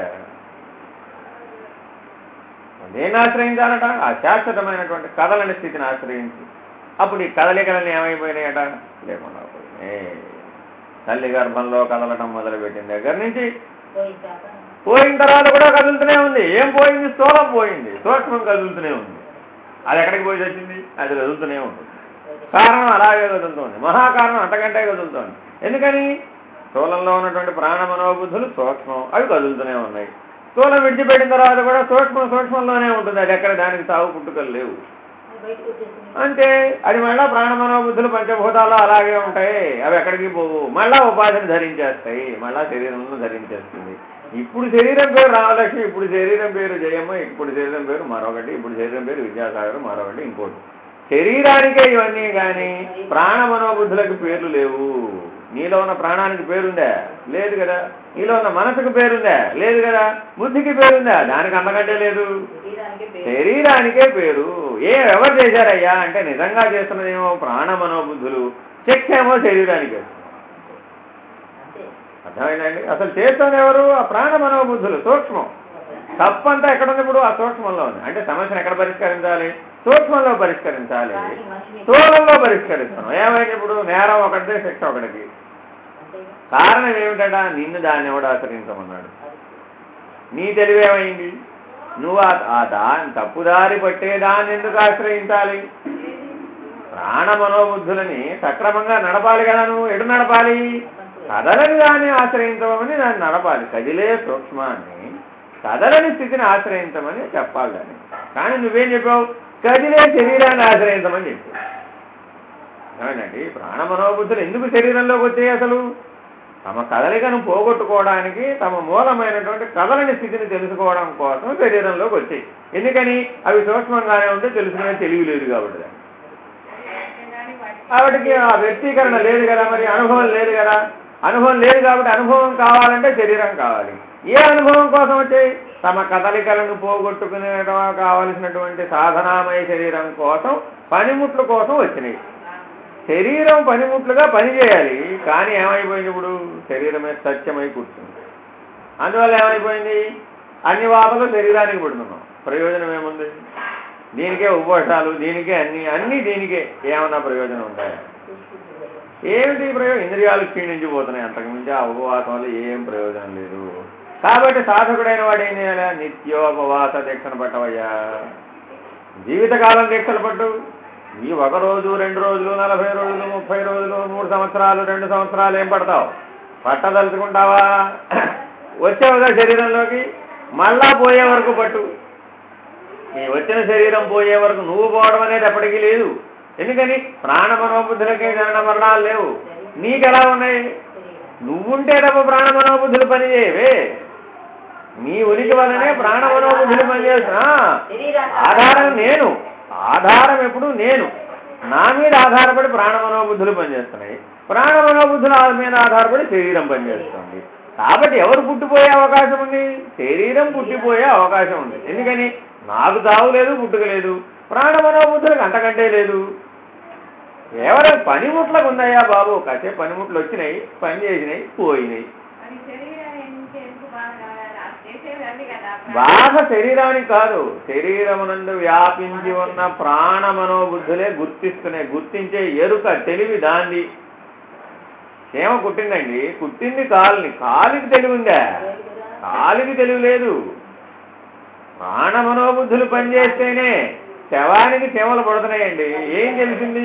దేన్ని ఆశ్రయించాలట? ఆ శాశ్వతమైనటువంటి కదలని స్థితిని ఆశ్రయించి. అప్పుడు ఈ కదలికలన్నీ ఏమైపోయినాయట? లేకుండా పోయినాయి. తల్లి గర్భంలో కదలటం మొదలుపెట్టిన దగ్గర నుంచి పోయిన తర్వాత కూడా కదులుతూనే ఉంది. ఏం పోయింది? స్థూలం పోయింది, సూక్ష్మం కదులుతూనే ఉంది. అది ఎక్కడికి పోయి వచ్చింది? అది కదులుతూనే ఉంటుంది. కారణం అలాగే కదులుతోంది, మహాకారణం అంతకంటే కదులుతోంది. ఎందుకని? స్థూలంలో ఉన్నటువంటి ప్రాణ మనోబుద్ధులు సూక్ష్మం, అవి కదులుతూనే ఉన్నాయి. స్థూలం విడిచిపెట్టిన తర్వాత కూడా సూక్ష్మంలోనే ఉంటుంది. అది ఎక్కడ దానికి సాగు పుట్టుకలు లేవు. అంటే అది మళ్ళా ప్రాణ మనోబుద్ధులు పంచభూతాల్లో అలాగే ఉంటాయి, అవి ఎక్కడికి పోవు. మళ్ళా ఉపాధిని ధరించేస్తాయి, మళ్ళా శరీరంలో ధరించేస్తుంది. ఇప్పుడు శరీరం పేరు రామలక్ష్మి, ఇప్పుడు శరీరం పేరు జయమ్మ, ఇప్పుడు శరీరం పేరు మరొకటి, ఇప్పుడు శరీరం పేరు విద్యాసాగర్, మరొకటి ఇంకోటి. శరీరానికే ఇవన్నీ కానీ ప్రాణ మనోబుద్ధులకు పేర్లు లేవు. నీలో ఉన్న ప్రాణానికి పేరుందా? లేదు కదా. నీలో ఉన్న మనసుకు పేరుందా? లేదు కదా. బుద్ధికి పేరుందా? దానికి అంతకంటే లేదు. శరీరానికే పేరు. ఎవరు చేశారయ్యా అంటే నిజంగా చేస్తున్నదేమో ప్రాణ మనోబుద్ధులు, చెక్ ఏమో శరీరానికి. అర్థమైందండి? అసలు చేస్తున్నది ఎవరు? ఆ ప్రాణ మనోబుద్ధులు, సూక్ష్మం. తప్పంతా ఎక్కడుంది? ఇప్పుడు ఆ సూక్ష్మంలో ఉంది. అంటే సమస్యను ఎక్కడ పరిష్కరించాలి? సూక్ష్మంలో పరిష్కరించాలి, స్థూలంలో పరిష్కరిస్తాం. ఏమైంది ఇప్పుడు? నేరం ఒకటిదే, శిక్ష ఒకటికి. కారణం ఏమిటట? నిన్ను దాన్ని ఎవడు ఆశ్రయించమన్నాడు? నీ తెలివేమైంది? నువ్వు ఆ దాన్ని తప్పుదారి పట్టే దాన్ని ఎందుకు ఆశ్రయించాలి? ప్రాణ మనోబుద్ధులని సక్రమంగా నడపాలి కదా. నువ్వు ఎటు నడపాలి? కదలని దాన్ని ఆశ్రయించమని దాన్ని నడపాలి. కదిలే సూక్ష్మాన్ని, కదలని స్థితిని ఆశ్రయించమని చెప్పాలి దాన్ని. కానీ నువ్వేం చెప్పావు? కదిలే శరీరాన్ని ఆశ్రయించమని చెప్పావు. ఏమండి? ప్రాణ మనోబుద్ధులు ఎందుకు శరీరంలోకి వచ్చాయి? అసలు తమ కదలికను పోగొట్టుకోవడానికి, తమ మూలమైనటువంటి కదలని స్థితిని తెలుసుకోవడం కోసం శరీరంలోకి వచ్చాయి. ఎందుకని? అవి సూక్ష్మంగానే ఉంటే తెలుసుకునే తెలివి లేదు కాబట్టి. వాటికి ఆ వ్యక్తీకరణ లేదు కదా, మరి అనుభవం లేదు కదా. అనుభవం లేదు కాబట్టి అనుభవం కావాలంటే శరీరం కావాలి. ఏ అనుభవం కోసం వచ్చాయి? తమ కదలికలను పోగొట్టుకునే కావలసినటువంటి సాధనామయ శరీరం కోసం, పనిముట్ల కోసం వచ్చినాయి. శరీరం పనిముట్లుగా పనిచేయాలి. కానీ ఏమైపోయింది ఇప్పుడు? శరీరమే సత్యమై కూర్చుంది. అందువల్ల ఏమైపోయింది? అన్ని వాపలు శరీరానికి పెడుతున్నాం. ప్రయోజనం ఏముంది? దీనికే ఉపవాసాలు, దీనికే అన్నీ దీనికే. ఏమన్నా ప్రయోజనం ఉందా? ఏమిటి ప్రయోజనం? ఇంద్రియాలు క్షీణించిపోతున్నాయి. అంతకుమించి ఆ ఉపవాసం వల్ల ఏం ప్రయోజనం లేదు. కాబట్టి సాధకుడైన వాడు ఏం చేయాలి? నిత్యోపవాస దీక్షను పట్టవయ్యా. జీవితకాలం దీక్షలు పట్టు. ఈ 1 రోజు, 2 రోజులు, 40 రోజులు, 30 రోజులు, 3 సంవత్సరాలు, 2 సంవత్సరాలు ఏం పడతావు? పట్టదలుచుకుంటావా? వచ్చావుగా శరీరంలోకి, మళ్ళా పోయే వరకు పట్టు. నీ వచ్చిన శరీరం పోయే వరకు నువ్వు పోవడం అనేది ఎప్పటికీ లేదు. ఎందుకని? ప్రాణ మనోబుద్ధులకే జనన మరణాలు లేవు. నీకెలా ఉన్నాయి? నువ్వుంటే తప్ప ప్రాణ మనోబుద్ధులు పనిచేయవే. నీ ఉనికి వల్లనే ప్రాణ మనోబుద్ధులు పనిచేస్తున్నా. ఆధారం నేను. ఆధారం ఎప్పుడు నేను. నా మీద ఆధారపడి ప్రాణ మనోబుద్ధులు పనిచేస్తున్నాయి. ప్రాణ మనోబుద్ధుల మీద ఆధారపడి శరీరం పనిచేస్తుంది. కాబట్టి ఎవరు పుట్టిపోయే అవకాశం ఉంది? శరీరం పుట్టిపోయే అవకాశం ఉంది. ఎందుకని? నాకు తావు లేదు, పుట్టుక లేదు. ప్రాణ మనోబుద్ధులకు అంతకంటే లేదు. కేవలం పనిముట్లకు ఉన్నాయా బాబు? కాసేపు పనిముట్లు వచ్చినాయి, పని చేసినాయి, పోయినాయి. బాధ శరీరానికి కాదు, శరీరమునందు వ్యాపించి ఉన్న ప్రాణ మనోబుద్ధులే గుర్తిస్తున్నాయి. గుర్తించే ఎరుక, తెలివి దాంది. ఏమో కుట్టిందండి, కుట్టింది కాలుని. కాలికి తెలివి ఉందా? కాలికి తెలివి లేదు. ప్రాణ మనోబుద్ధులు పనిచేస్తేనే శవానికి చెమలు పడుతున్నాయండి. ఏం తెలిసింది?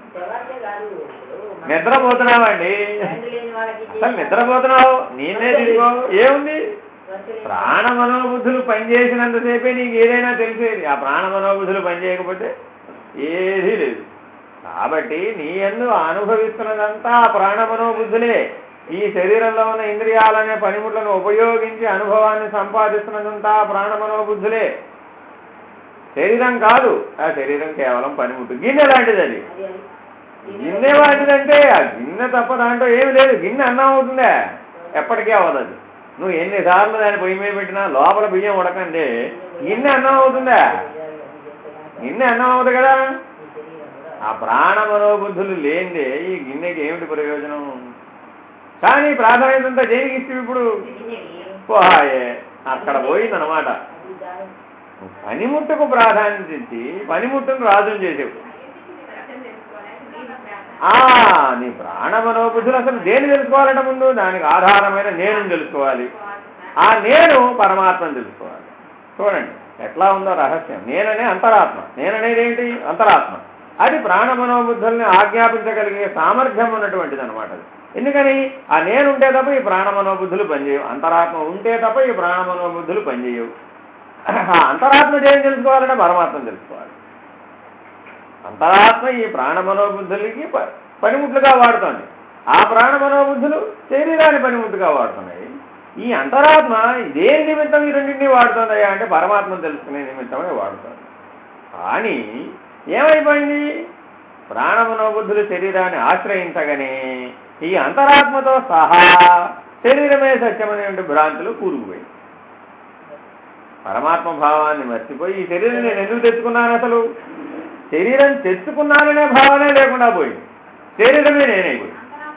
నిద్రపోతున్నావండి. అసలు నిద్రపోతున్నావు, నేనే తీసుకో. ఏముంది? ప్రాణ మనోబుద్ధులు పనిచేసినంతసేపే నీకు ఏదైనా తెలిసేది. ఆ ప్రాణ మనోబుద్ధులు పనిచేయకపోతే ఏదీ లేదు. కాబట్టి నీ యందు అనుభవిస్తున్నదంతా ఆ ప్రాణ మనోబుద్ధులే. ఈ శరీరంలో ఉన్న ఇంద్రియాలనే పనిముట్లను ఉపయోగించి అనుభవాన్ని సంపాదిస్తున్నదంతా ప్రాణ మనోబుద్ధులే. శరీరం కాదు. ఆ శరీరం కేవలం పనిముట్టు. గిన్నె లాంటిది అది. గిన్నె లాంటిదంటే ఆ గిన్నె తప్ప దాంట్లో ఏమి లేదు. గిన్నె అన్నం అవుతుందా? ఎప్పటికీ అవ్వదు. నువ్వు ఎన్నిసార్లు దాన్ని పొయ్యి మీద పెట్టినా లోపల బియ్యం ఉడకండి, గిన్నె అన్నం అవుతుందా? గిన్నె అన్నం అవుతుంది కదా. ఆ ప్రాణ మనోబుద్ధులు లేనిదే ఈ గిన్నెకి ఏమిటి ప్రయోజనం? కానీ ప్రాధాన్యత అంతా దేనికి ఇస్తే ఇప్పుడు పోహాయే అక్కడ పోయిందనమాట. పనిముట్టుకు ప్రాధాన్యత ఇచ్చి పనిముట్టును రాజును చేసేవు. నీ ప్రాణ మనోబుద్ధులు అసలు దేని తెలుసుకోవాలంటే ముందు దానికి ఆధారమైన నేను తెలుసుకోవాలి. ఆ నేను పరమాత్మను తెలుసుకోవాలి. చూడండి ఎట్లా ఉందో రహస్యం. నేననే అంతరాత్మ. నేననేది ఏంటి? అంతరాత్మ. అది ప్రాణ మనోబుద్ధుల్ని ఆజ్ఞాపించగలిగే సామర్థ్యం ఉన్నటువంటిది అనమాట. ఎందుకని? ఆ నేను ఉంటే తప్ప ఈ ప్రాణ మనోబుద్ధులు పనిచేయవు. అంతరాత్మ ఉంటే తప్ప ఈ ప్రాణ మనోబుద్ధులు పనిచేయవు. అంతరాత్మ ఏం తెలుసుకోవాలంటే పరమాత్మను తెలుసుకోవాలి. అంతరాత్మ ఈ ప్రాణ మనోబుద్ధులకి పనిముట్లుగా వాడుతుంది. ఆ ప్రాణ మనోబుద్ధులు శరీరాన్ని పనిముట్టుగా వాడుతున్నాయి. ఈ అంతరాత్మ దేని నిమిత్తం ఈ రెండింటినీ వాడుతుందయ్యా అంటే పరమాత్మను తెలుసుకునే నిమిత్తమే వాడుతుంది. కానీ ఏమైపోయింది, ప్రాణమనోబుద్ధులు శరీరాన్ని ఆశ్రయించగానే ఈ అంతరాత్మతో సహా శరీరమే సత్యమనే భ్రాంతులు కూరుకుపోయింది. పరమాత్మ భావాన్ని మర్చిపోయి ఈ శరీరం నేను ఎందుకు తెచ్చుకున్నాను, అసలు శరీరం తెచ్చుకున్నాననే భావనే లేకుండా పోయింది, శరీరమే నేనైపోయింది.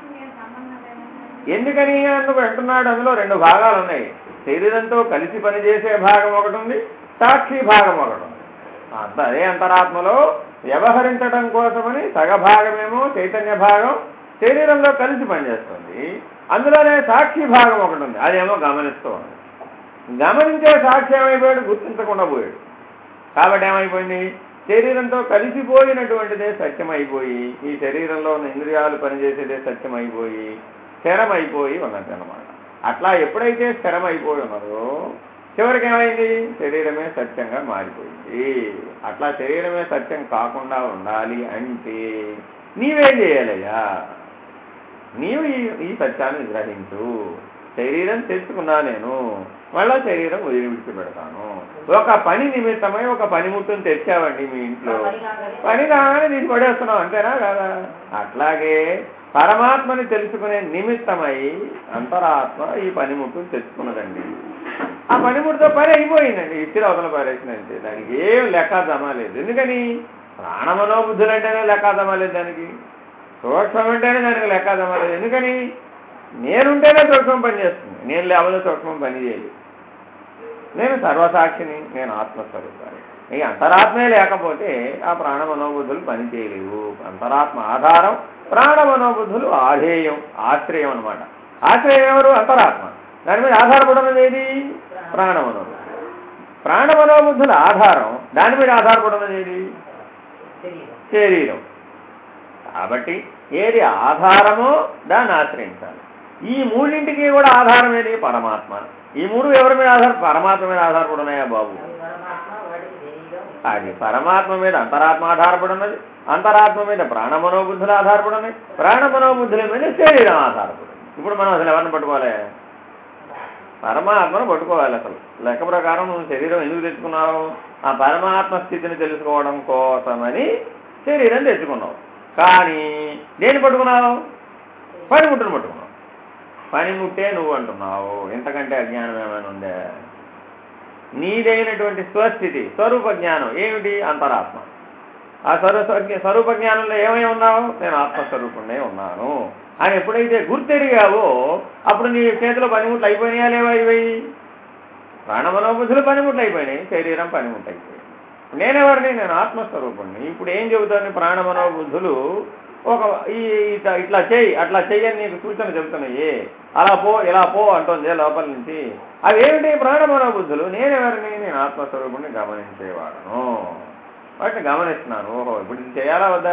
ఎందుకని అందుకు అంటున్నాడు, అందులో రెండు భాగాలు ఉన్నాయి. శరీరంతో కలిసి పనిచేసే భాగం ఒకటి ఉంది, సాక్షి భాగం ఒకటి ఉంది. అదే అంతరాత్మలో వ్యవహరించడం కోసమని సగభాగమేమో చైతన్య భాగం శరీరంలో కలిసి పనిచేస్తుంది, అందులోనే సాక్షి భాగం ఒకటి ఉంది, అదేమో గమనిస్తూ ఉంది. గమనించే సాక్షి ఏమైపోయాడు, గుర్తించకుండా పోయాడు. కాబట్టి ఏమైపోయింది, శరీరంతో కలిసిపోయినటువంటిదే సత్యమైపోయి ఈ శరీరంలో ఉన్న ఇంద్రియాలు పనిచేసేదే సత్యమైపోయి స్థిరమైపోయి ఉన్నది అన్నమాట. అట్లా ఎప్పుడైతే స్థిరమైపోయి ఉన్నదో చివరికి ఏమైంది, శరీరమే సత్యంగా మారిపోయింది. అట్లా శరీరమే సత్యం కాకుండా ఉండాలి అంటే నీవేం చేయాలయ్యా, నీవు ఈ సత్యాన్ని గ్రహించు. శరీరం తెచ్చుకున్నా నేను, మళ్ళా శరీరం విడిచిపెడతాను. ఒక పని నిమిత్తమై ఒక పనిముట్టును తెచ్చావండి మీ ఇంట్లో, పని కాగానే నీకు పడేస్తున్నావు, అంతేనా కదా? అట్లాగే పరమాత్మని తెలుసుకునే నిమిత్తమై అంతరాత్మ ఈ పనిముట్టును తెచ్చుకున్నదండి. ఆ పనిముట్టుతో పని అయిపోయిందండి, ఇచ్చిన అవతల పారేసినంతే, దానికి ఏం లెక్క జమలేదు. ఎందుకని, ప్రాణమనోబుద్ధులు అంటేనే లెక్క జమలేదు, దానికి సూక్ష్మం అంటేనే దానికి లెక్క జమలేదు. ఎందుకని, నేనుంటేనే సూక్ష్మం పనిచేస్తుంది, నేను లేకపోతే సూక్ష్మం పని చేయలేదు. నేను సర్వసాక్షిని, నేను ఆత్మస్వరూపాన్ని. ఈ అంతరాత్మే లేకపోతే ఆ ప్రాణమనోబుద్ధులు పని చేయలేవు. అంతరాత్మ ఆధారం, ప్రాణమనోబుద్ధులు ఆధేయం, ఆశ్రయం అనమాట. ఆశ్రయం ఎవరు, అంతరాత్మ. దాని మీద ఆధారపడినది ఏది, ప్రాణమనోబుద్ధులు. ప్రాణమనోబుద్ధుల ఆధారం, దాని మీద ఆధారపడినది ఏది, శరీరం. కాబట్టి ఏది ఆధారమో దాన్ని ఆశ్రయించాలి. ఈ మూడింటికి కూడా ఆధారం ఏది, పరమాత్మ. ఈ మూడు ఎవరి మీద పరమాత్మ మీద ఆధారపడున్నాయా బాబు? అది పరమాత్మ మీద అంతరాత్మ ఆధారపడి ఉన్నది, అంతరాత్మ మీద ప్రాణమనోబుద్ధులు ఆధారపడి ఉన్నాయి, ప్రాణమనోబుద్ధుల మీద శరీరం ఆధారపడి. ఇప్పుడు మనం అసలు ఎవరిని పట్టుకోవాలి, పరమాత్మను పట్టుకోవాలి. అసలు లెక్క ప్రకారం నువ్వు శరీరం ఎందుకు తెచ్చుకున్నావు, ఆ పరమాత్మ స్థితిని తెలుసుకోవడం కోసమని శరీరం తెచ్చుకున్నావు. కానీ దేన్ని పట్టుకున్నావు, పనిముట్టును పట్టుకున్నావు. పనిముట్టే నువ్వు అంటున్నావు, ఇంతకంటే అజ్ఞానం ఏమైనా ఉందే? నీదైనటువంటి స్వస్థితి స్వరూప జ్ఞానం ఏమిటి, అంతరాత్మ. ఆ స్వరూప జ్ఞానంలో ఏమై ఉన్నావు, నేను ఆత్మస్వరూపుణ్ణే ఉన్నాను అని ఎప్పుడైతే గుర్తెరిగావో అప్పుడు నీ చేతిలో పనిముట్లు అయిపోయినాయా లేవా? ఇవి ప్రాణమనోబుద్ధులు పనిముట్లు అయిపోయినాయి, శరీరం పనిముట్లు అయిపోయింది. నేనెవరిని, నేను ఆత్మస్వరూపుణ్ణి. ఇప్పుడు ఏం చెబుతాను, ప్రాణమనోబుద్ధులు ఒక ఇట్లా చెయ్యి అట్లా చెయ్యని నీకు సూచన చెబుతున్నాయి, అలా పో ఇలా పో అంటుంది లోపల నుంచి. అవి ఏమిటి, ప్రాణమనోబుద్ధులు. నేనెవరిని, నేను ఆత్మస్వరూపుణ్ణి గమనించేవాడను, వాటిని గమనిస్తున్నాను. ఓహో ఇప్పుడు ఇది చేయాలా వద్దా,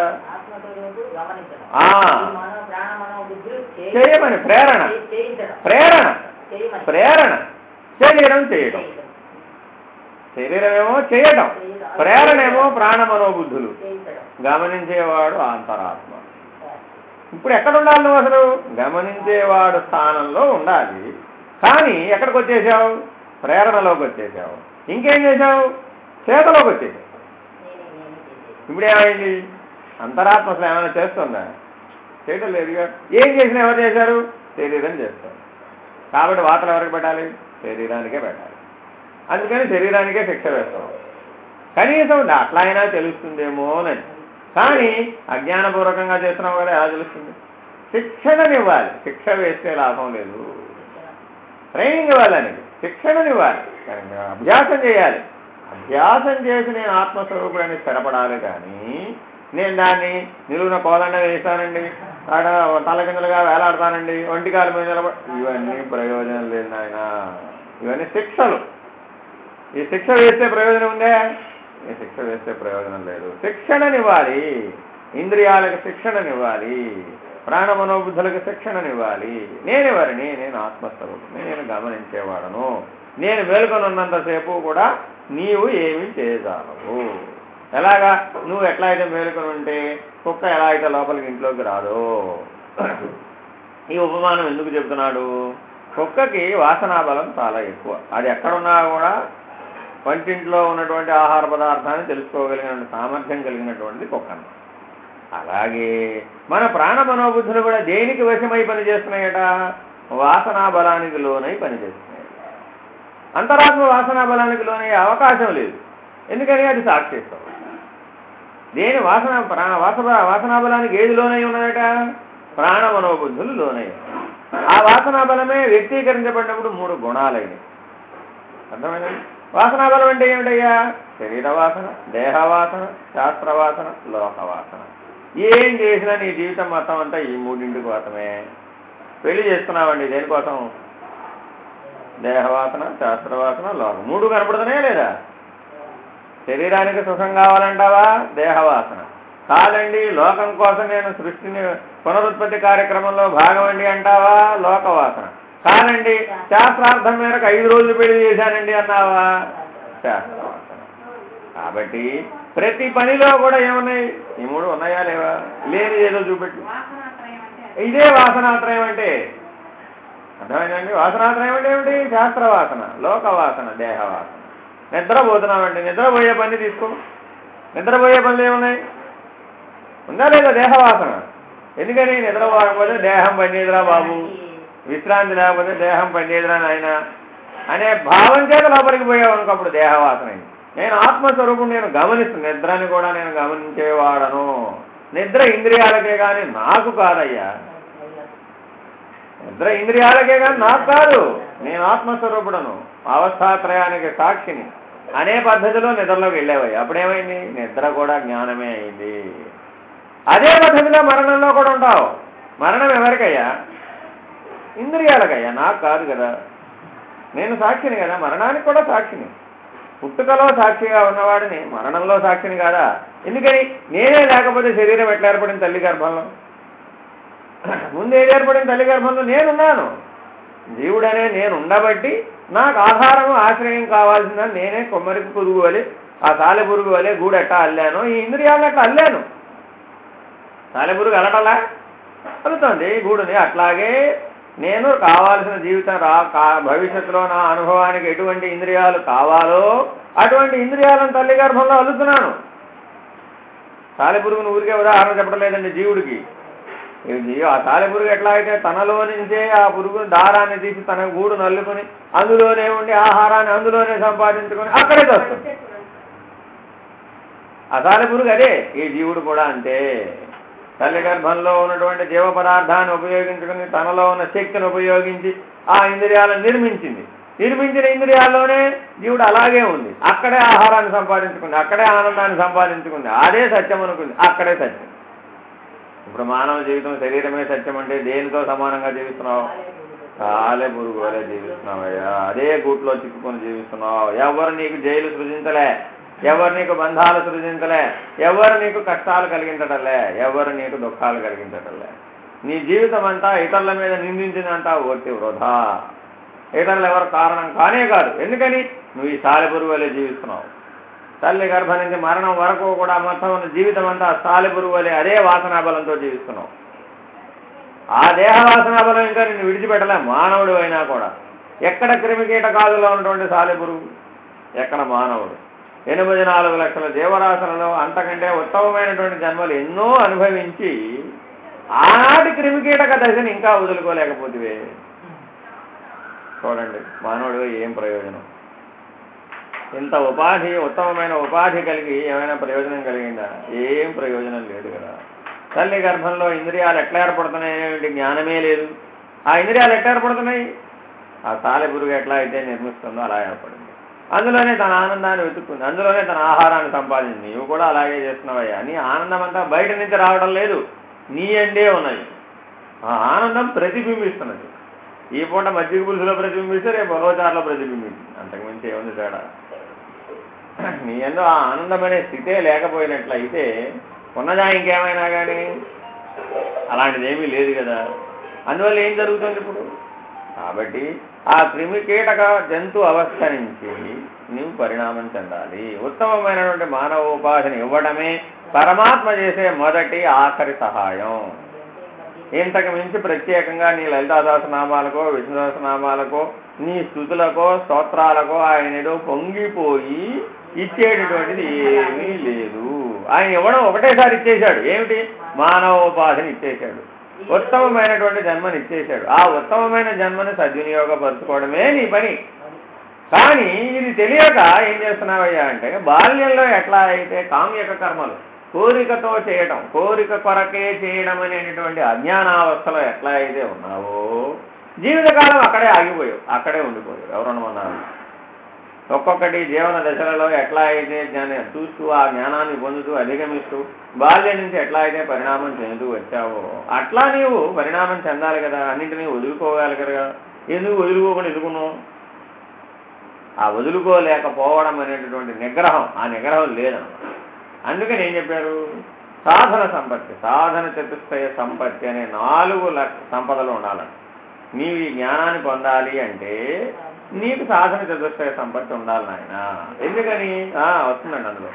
చేయమని ప్రేరణ, ప్రేరణ ప్రేరణ శరీరం చేయటం, శరీరమేమో చేయటం, ప్రేరణేమో ప్రాణమనోబుద్ధులు, గమనించేవాడు అంతరాత్మ. ఇప్పుడు ఎక్కడ ఉండాలి నువ్వు, అసలు గమనించేవాడు స్థానంలో ఉండాలి. కానీ ఎక్కడికి వచ్చేసావు, ప్రేరణలోకి వచ్చేసావు. ఇంకేం చేసావు, చేతలోకి వచ్చేసావు. ఇప్పుడు ఏమైంది, అంతరాత్మ అసలు ఏమైనా చేస్తుందా, చేయటం లేదుగా. ఏం చేసినా ఎవరు చేశారు, శరీరం చేస్తారు. కాబట్టి వాతలు ఎవరికి పెట్టాలి, శరీరానికే పెట్టాలి. అందుకని శరీరానికే శిక్ష వేస్తాం. కనీసం అట్లా అయినా తెలుస్తుందేమోనని. కానీ అజ్ఞానపూర్వకంగా చేస్తున్నావు కదా, ఎలా తెలుస్తుంది? శిక్షణనివ్వాలి. శిక్ష వేస్తే లాభం లేదు, ట్రైనింగ్ ఇవ్వాలని, శిక్షణనివ్వాలి, అభ్యాసం చేయాలి. అభ్యాసం చేసి నేను ఆత్మస్వరూపుడని స్థిరపడాలి. కానీ నేను దాన్ని నిలువున కోదండ వేస్తానండి, అక్కడ తలకిందులుగా వేలాడతానండి, ఒంటికాల మీద నిలబడి, ఇవన్నీ ప్రయోజనం లేదు నాయన. ఇవన్నీ శిక్షలు. ఈ శిక్ష వేస్తే ప్రయోజనం ఉందే, ఈ శిక్ష వేస్తే ప్రయోజనం లేదు. శిక్షణనివ్వాలి, ఇంద్రియాలకు శిక్షణనివ్వాలి, ప్రాణమనోబుద్ధులకు శిక్షణనివ్వాలి. నేనెవరిని, నేను ఆత్మస్వరూపుని, నేను గమనించేవాడను. నేను మేలుకొనున్నంతసేపు కూడా నీవు ఏమి చేయజాలవు. ఎలాగా, నువ్వు ఎట్లా అయితే మేలుకొని ఉంటే కుక్క ఎలా అయితే లోపలికి ఇంట్లోకి రాదో. ఈ ఉపమానం ఎందుకు చెబుతున్నాడు, కుక్కకి వాసనా బలం చాలా ఎక్కువ. అది ఎక్కడున్నా కూడా వంటింట్లో ఉన్నటువంటి ఆహార పదార్థాన్ని తెలుసుకోగలిగిన సామర్థ్యం కలిగినటువంటిది కుక్క. అలాగే మన ప్రాణ మనోబుద్ధులు కూడా దేనికి వశమై పనిచేస్తున్నాయట? వాసనా బలానికి లోనై పనిచేస్తున్నాయి. అంతరాత్మ వాసనా బలానికి లోనయ్యే అవకాశం లేదు. ఎందుకని? అది సాక్షిస్తాం. దేని వాసనా బలానికి ఏది లోనై ఉన్నదట? ప్రాణ మనోబుద్ధులు లోనై. ఆ వాసనా బలమే వ్యక్తీకరించబడినప్పుడు 3 గుణాలైనవి. అర్థమైందండి? వాసనా బలం అంటే ఏమిటయ్యా? శరీర వాసన, దేహ వాసన, శాస్త్ర వాసన, లోక వాసన. ఏం చేసినా నీ జీవితం మొత్తం అంతా ఈ 3 కోసమే. పెళ్లి చేస్తున్నావండి, దేనికోసం? దేహవాసన, శాస్త్రవాసన, లోకం. 3 కనపడుతున్నాయా లేదా? శరీరానికి సుఖం కావాలంటావా? దేహవాసన. కాదండి, లోకం కోసం నేను సృష్టిని పునరుత్పత్తి కార్యక్రమంలో భాగమండి అంటావా? లోకవాసన. కాదండి, శాస్త్రార్థం మేరకు 5 రోజులు పెళ్లి చేశానండి అన్నావా? శాస్త్రవాసన. కాబట్టి ప్రతి పనిలో కూడా ఏమున్నాయి? ఈ 3 ఉన్నాయా లేవా? లేని ఏదో చూపెట్టు. ఇదే వాసనాత్రయం అంటే. అర్థమైందండి? వాసనాత్రయం అంటే ఏమిటి? శాస్త్రవాసన, లోకవాసన, దేహవాసన. నిద్రపోతున్నామండి, నిద్రపోయే పని తీసుకో. నిద్రపోయే పనులు ఏమున్నాయి? ఉందా లేదా? దేహవాసన. ఎందుకని? నిద్రపోకపోతే దేహం పనిచేయదురా బాబు, విశ్రాంతి లేకపోతే దేహం పనిచేయదురా నాయన అనే భావం చేత లోపలికి పోయావనుకో, అప్పుడు దేహవాసన అయింది. నేను ఆత్మస్వరూపం, నేను గమనిస్తాను. నిద్రని కూడా నేను గమనించేవాడను. నిద్ర ఇంద్రియాలకే కానీ నాకు కాదయ్యా. నిద్ర ఇంద్రియాలకే కానీ నాకు కాదు. నేను ఆత్మస్వరూపుడను, అవస్థాత్రయానికి సాక్షిని అనే పద్ధతిలో నిద్రలోకి వెళ్ళేవయ్యా. అప్పుడేమైంది? నిద్ర కూడా జ్ఞానమే అయింది. అదే పద్ధతిలో మరణంలో కూడా ఉంటావు. మరణం ఎవరికయ్యా? ఇంద్రియాలకయ్యా, నాకు కాదు కదా. నేను సాక్షిని కదా, మరణానికి కూడా సాక్షిని. పుట్టుకలో సాక్షిగా ఉన్నవాడిని మరణంలో సాక్షిని కాదా? ఎందుకని? నేనే లేకపోతే శరీరం ఎట్లా ఏర్పడింది తల్లి గర్భంలో? ముందు ఏది ఏర్పడింది? తల్లి గర్భంలో నేనున్నాను. జీవుడనే నేను ఉండబట్టి నాకు ఆధారము ఆశ్రయం కావాల్సిందని నేనే కొమ్మరికి పురుగు వలె, ఆ సాలెపురుగు వలె గూడెట్టా అల్లాను, ఈ ఇంద్రియాలను అట్లా అల్లాను. సాలెపురుగు అలటలా అల్లుతుంది గూడుని. అట్లాగే నేను కావాల్సిన జీవితం భవిష్యత్తులో నా అనుభవానికి ఎటువంటి ఇంద్రియాలు కావాలో అటువంటి ఇంద్రియాలను తల్లి గర్భంలో అల్లుతున్నాను. సాలెపురుగును ఊరికే ఉదాహరణ చెప్పడం లేదండి జీవుడికి. ఆ సాలెపురుగు ఎట్లా అయితే తనలో నుంచే ఆ పురుగును దారాన్ని తీసి తన గూడు నల్లుకొని అందులోనే ఉండి ఆహారాన్ని అందులోనే సంపాదించుకొని అక్కడే వస్తుంది. ఆ సాలెపురుగు అదే. ఈ జీవుడు కూడా అంతే. తల్లి గర్భంలో ఉన్నటువంటి జీవ పదార్థాన్ని ఉపయోగించుకుని తనలో ఉన్న శక్తిని ఉపయోగించి ఆ ఇంద్రియాలను నిర్మించింది. నిర్మించిన ఇంద్రియాల్లోనే జీవుడు అలాగే ఉంది. అక్కడే ఆహారాన్ని సంపాదించుకుంది, అక్కడే ఆనందాన్ని సంపాదించుకుంది. అదే సత్యం అనుకుంది, అక్కడే సత్యం. ఇప్పుడు మానవ జీవితం శరీరమే సత్యం అంటే దేనితో సమానంగా జీవిస్తున్నావు? సాలెపురుగు వలె జీవిస్తున్నావయ్యా. అదే గూట్లో చిక్కుకొని జీవిస్తున్నావు. ఎవరు నీకు జైలు సృజించలే, ఎవరు నీకు బంధాలు సృజించలే, ఎవరు నీకు కష్టాలు కలిగించటంలే, ఎవరు నీకు దుఃఖాలు కలిగించటంలే. నీ జీవితం అంతా ఇతరుల మీద నిందించిందంతా ఒట్టి వృధా. ఇతరులు ఎవరు కారణం కానే కాదు. ఎందుకని? నువ్వు ఈ సాలెపురుగు వలె జీవిస్తున్నావు. తల్లి గర్భం నుంచి మరణం వరకు కూడా మొత్తం జీవితం అంతా సాలెపురుగు వలె అదే వాసనా బలంతో జీవిస్తున్నావు. ఆ దేహ వాసనా బలం ఇంకా నిన్ను విడిచిపెట్టలే. మానవుడు అయినా కూడా ఎక్కడ క్రిమికీటకాదులో ఉన్నటువంటి సాలెపురుగు, ఎక్కడ మానవుడు. 84 లక్షల జీవరాశులలో అంతకంటే ఉత్తమమైనటువంటి జన్మలు ఎన్నో అనుభవించి ఆనాటి క్రిమికీటక దశని ఇంకా వదులుకోలేకపోతే చూడండి మానవుడు ఏం ప్రయోజనం? ఇంత ఉపాధి, ఉత్తమమైన ఉపాధి కలిగి ఏమైనా ప్రయోజనం కలిగిందా? ఏం ప్రయోజనం లేదు కదా. తల్లి గర్భంలో ఇంద్రియాలు ఎట్లా ఏర్పడుతున్నాయి? జ్ఞానమే లేదు. ఆ ఇంద్రియాలు ఎట్లా ఏర్పడుతున్నాయి? ఆ సాలెపురుగు ఎట్లా అయితే నిర్మిస్తుందో అలా ఏర్పడింది. అందులోనే తన ఆనందాన్ని వెతుక్కుంది, అందులోనే తన ఆహారాన్ని సంపాదించింది. నీవు కూడా అలాగే చేస్తున్నావయ్యా. నీ ఆనందం అంతా బయట నుంచి రావడం లేదు, నీ అండే ఉన్నది. ఆ ఆనందం ప్రతిబింబిస్తున్నది. ఈ పూట మజ్జిగ పులుసులో ప్రతిబింబిస్తే రేపు ఉలవచారులో ప్రతిబింబించింది. అంతకుమించి ఏముంది తేడా? నీ ఎందు ఆ ఆనందం అనే స్థితే లేకపోయినట్లయితే ఉన్నదా ఇంకేమైనా కానీ? అలాంటిదేమీ లేదు కదా. అందువల్ల ఏం జరుగుతుంది ఇప్పుడు? కాబట్టి ఆ క్రిమికీటక జంతు అవస్థ నుంచి నీవు పరిణామం చెందాలి. ఉత్తమమైనటువంటి మానవ ఉపాధిని ఇవ్వడమే పరమాత్మ చేసే మొదటి ఆఖరి సహాయం. ఇంతకు మించి ప్రత్యేకంగా నీ లలితా సహస్రనామాలకో విష్ణు సహస్రనామాలకో నీ స్థుతులకో స్తోత్రాలకో ఆయన ఏదో పొంగిపోయి ఇచ్చేటటువంటిది ఏమీ లేదు. ఆయన ఇవ్వడం ఒకటేసారి ఇచ్చేశాడు. ఏమిటి? మానవోపాధిని ఇచ్చేశాడు, ఉత్తమమైనటువంటి జన్మని ఇచ్చేశాడు. ఆ ఉత్తమమైన జన్మని సద్వినియోగపరచుకోవడమే నీ పని. కానీ ఇది తెలియక ఏం చేస్తున్నావయ్యా అంటే, బాల్యంలో ఎట్లా అయితే కామ్యక కర్మలు కోరికతో చేయటం, కోరిక కొరకే చేయడం అనేటటువంటి అజ్ఞానావస్థలో ఎట్లా అయితే ఉన్నావో జీవితకాలం అక్కడే ఆగిపోయావు, అక్కడే ఉండిపోయావు. ఎవరనుకున్నారు? ఒక్కొక్కటి జీవన దశలలో ఎట్లా అయితే చూస్తూ ఆ జ్ఞానాన్ని పొందుతూ అధిగమిస్తూ బాల్యం నుంచి ఎట్లా అయితే పరిణామం చెందుతూ వచ్చావో అట్లా నీవు పరిణామం చెందాలి కదా, అన్నింటినీ వదులుకోవాలి కదా. ఎందుకు వదులుకోకుండా ఎదుగున్నావు? ఆ వదులుకోలేకపోవడం అనేటటువంటి నిగ్రహం, ఆ నిగ్రహం లేదన్నమాట. అందుకని ఏం చెప్పారు? సాధన సంపత్తి, సాధన చతుష్టయ సంపత్తి అనే 4 సంపదలు ఉండాలంట. నీవు ఈ జ్ఞానాన్ని పొందాలి అంటే నీకు సాధన చతుష్టయ సంపత్తి ఉండాలి నాయన. ఎందుకని? వస్తుందండి అందులో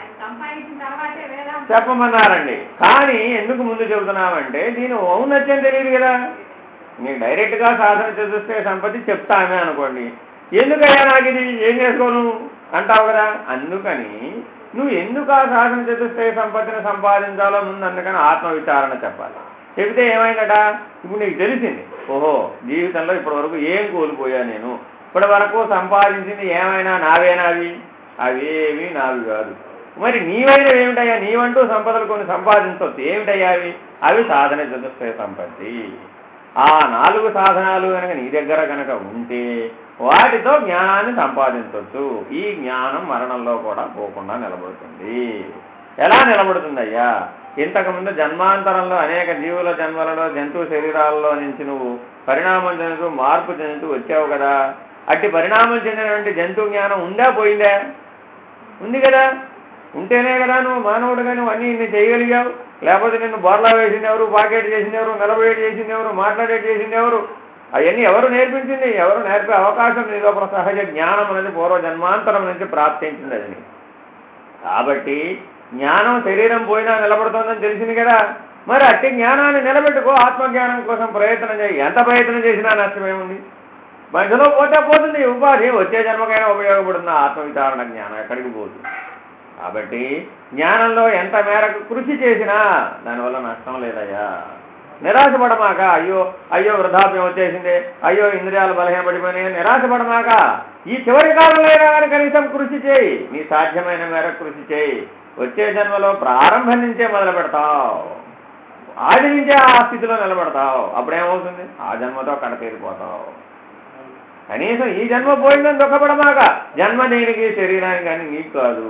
చెప్పమన్నారండి. కానీ ఎందుకు ముందు చెబుతున్నామంటే దీని ఔన్నత్యం తెలియదు కదా. నీకు డైరెక్ట్గా సాధన చతుష్టయ సంపత్తి చెప్తామే అనుకోండి, ఎందుకయ్యా నాకు ఇది ఏం చేసుకోను అంటావు కదా. అందుకని నువ్వు ఎందుకు ఆ సాధన చతుష్టయ సంపత్తిని సంపాదించాలో ముందు అందుకని ఆత్మవిచారణ చెప్పాలి. చెబితే ఏమైందట? ఇప్పుడు నీకు తెలిసింది, ఓహో జీవితంలో ఇప్పటి వరకు ఏం కోల్పోయా నేను, ఇప్పటి వరకు సంపాదించింది ఏమైనా నావేనా? అవేవి నావి కాదు. మరి నీవైనవి ఏమిటయ్యా? నీవంటూ సంపదలు కొన్ని సంపాదించవచ్చు. ఏమిటయ్యా అవి సాధన చతుష్టయ సంపత్తి. ఆ 4 సాధనాలు కనుక నీ దగ్గర కనుక ఉంటే వాటితో జ్ఞానాన్ని సంపాదించవచ్చు. ఈ జ్ఞానం మరణంలో కూడా పోకుండా నిలబడుతుంది. ఎలా నిలబడుతుందయ్యా? ఇంతకుముందు జన్మాంతరంలో అనేక జీవుల జన్మలలో జంతు శరీరాలలో నుంచి నువ్వు పరిణామం చెందుతూ మార్పు చెందుతూ వచ్చావు కదా. అట్టి పరిణామం చెందినటువంటి జంతు జ్ఞానం ఉందా పోయిందా? ఉంది కదా. ఉంటేనే కదా నువ్వు మానవుడుగా నువ్వు అన్నీ ఇన్ని చేయగలిగావు. లేకపోతే నిన్ను బోర్లా వేసింది ఎవరు? పాకెట్ చేసింది ఎవరు? నిలబడేటి చేసింది ఎవరు? మాట్లాడేటి చేసింది ఎవరు? అవన్నీ ఎవరు నేర్పించింది? ఎవరు నేర్పే అవకాశం నీ లోపల సహజ జ్ఞానం అనేది పూర్వ జన్మాంతరం నుంచి ప్రాప్తించింది అది. కాబట్టి జ్ఞానం శరీరం పోయినా నిలబడుతోందని తెలిసింది కదా. మరి అట్టి జ్ఞానాన్ని నిలబెట్టుకో, ఆత్మజ్ఞానం కోసం ప్రయత్నం చేయి. ఎంత ప్రయత్నం చేసినా నష్టమేముంది? మధ్యలో పోతే పోతుంది ఉపాధి, వచ్చే జన్మకైనా ఉపయోగపడుతుంది. ఆత్మవిచారణ జ్ఞానం ఎక్కడికి పోతుంది. కాబట్టి జ్ఞానంలో ఎంత మేరకు కృషి చేసినా దానివల్ల నష్టం లేదయ్యా. నిరాశపడమాక. అయ్యో అయ్యో వృద్ధాప్యం వచ్చేసింది, అయ్యో ఇంద్రియాలు బలహీనపడిపోయినాయి, నిరాశపడమాక. ఈ చివరి కాలంలో అయినా కానీ కనీసం కృషి చేయి, నీ సాధ్యమైన మేరకు కృషి చేయి. వచ్చే జన్మలో ప్రారంభం నుంచే మొదలు పెడతావు, ఆది నుంచే ఆ స్థితిలో నిలబడతావు. అప్పుడేమవుతుంది? ఆ జన్మతో కడ తీరిపోతావు. కనీసం ఈ జన్మ పోయిందని దుఃఖపడమాక. జన్మ దేనికి? శరీరానికి, కానీ నీకు కాదు.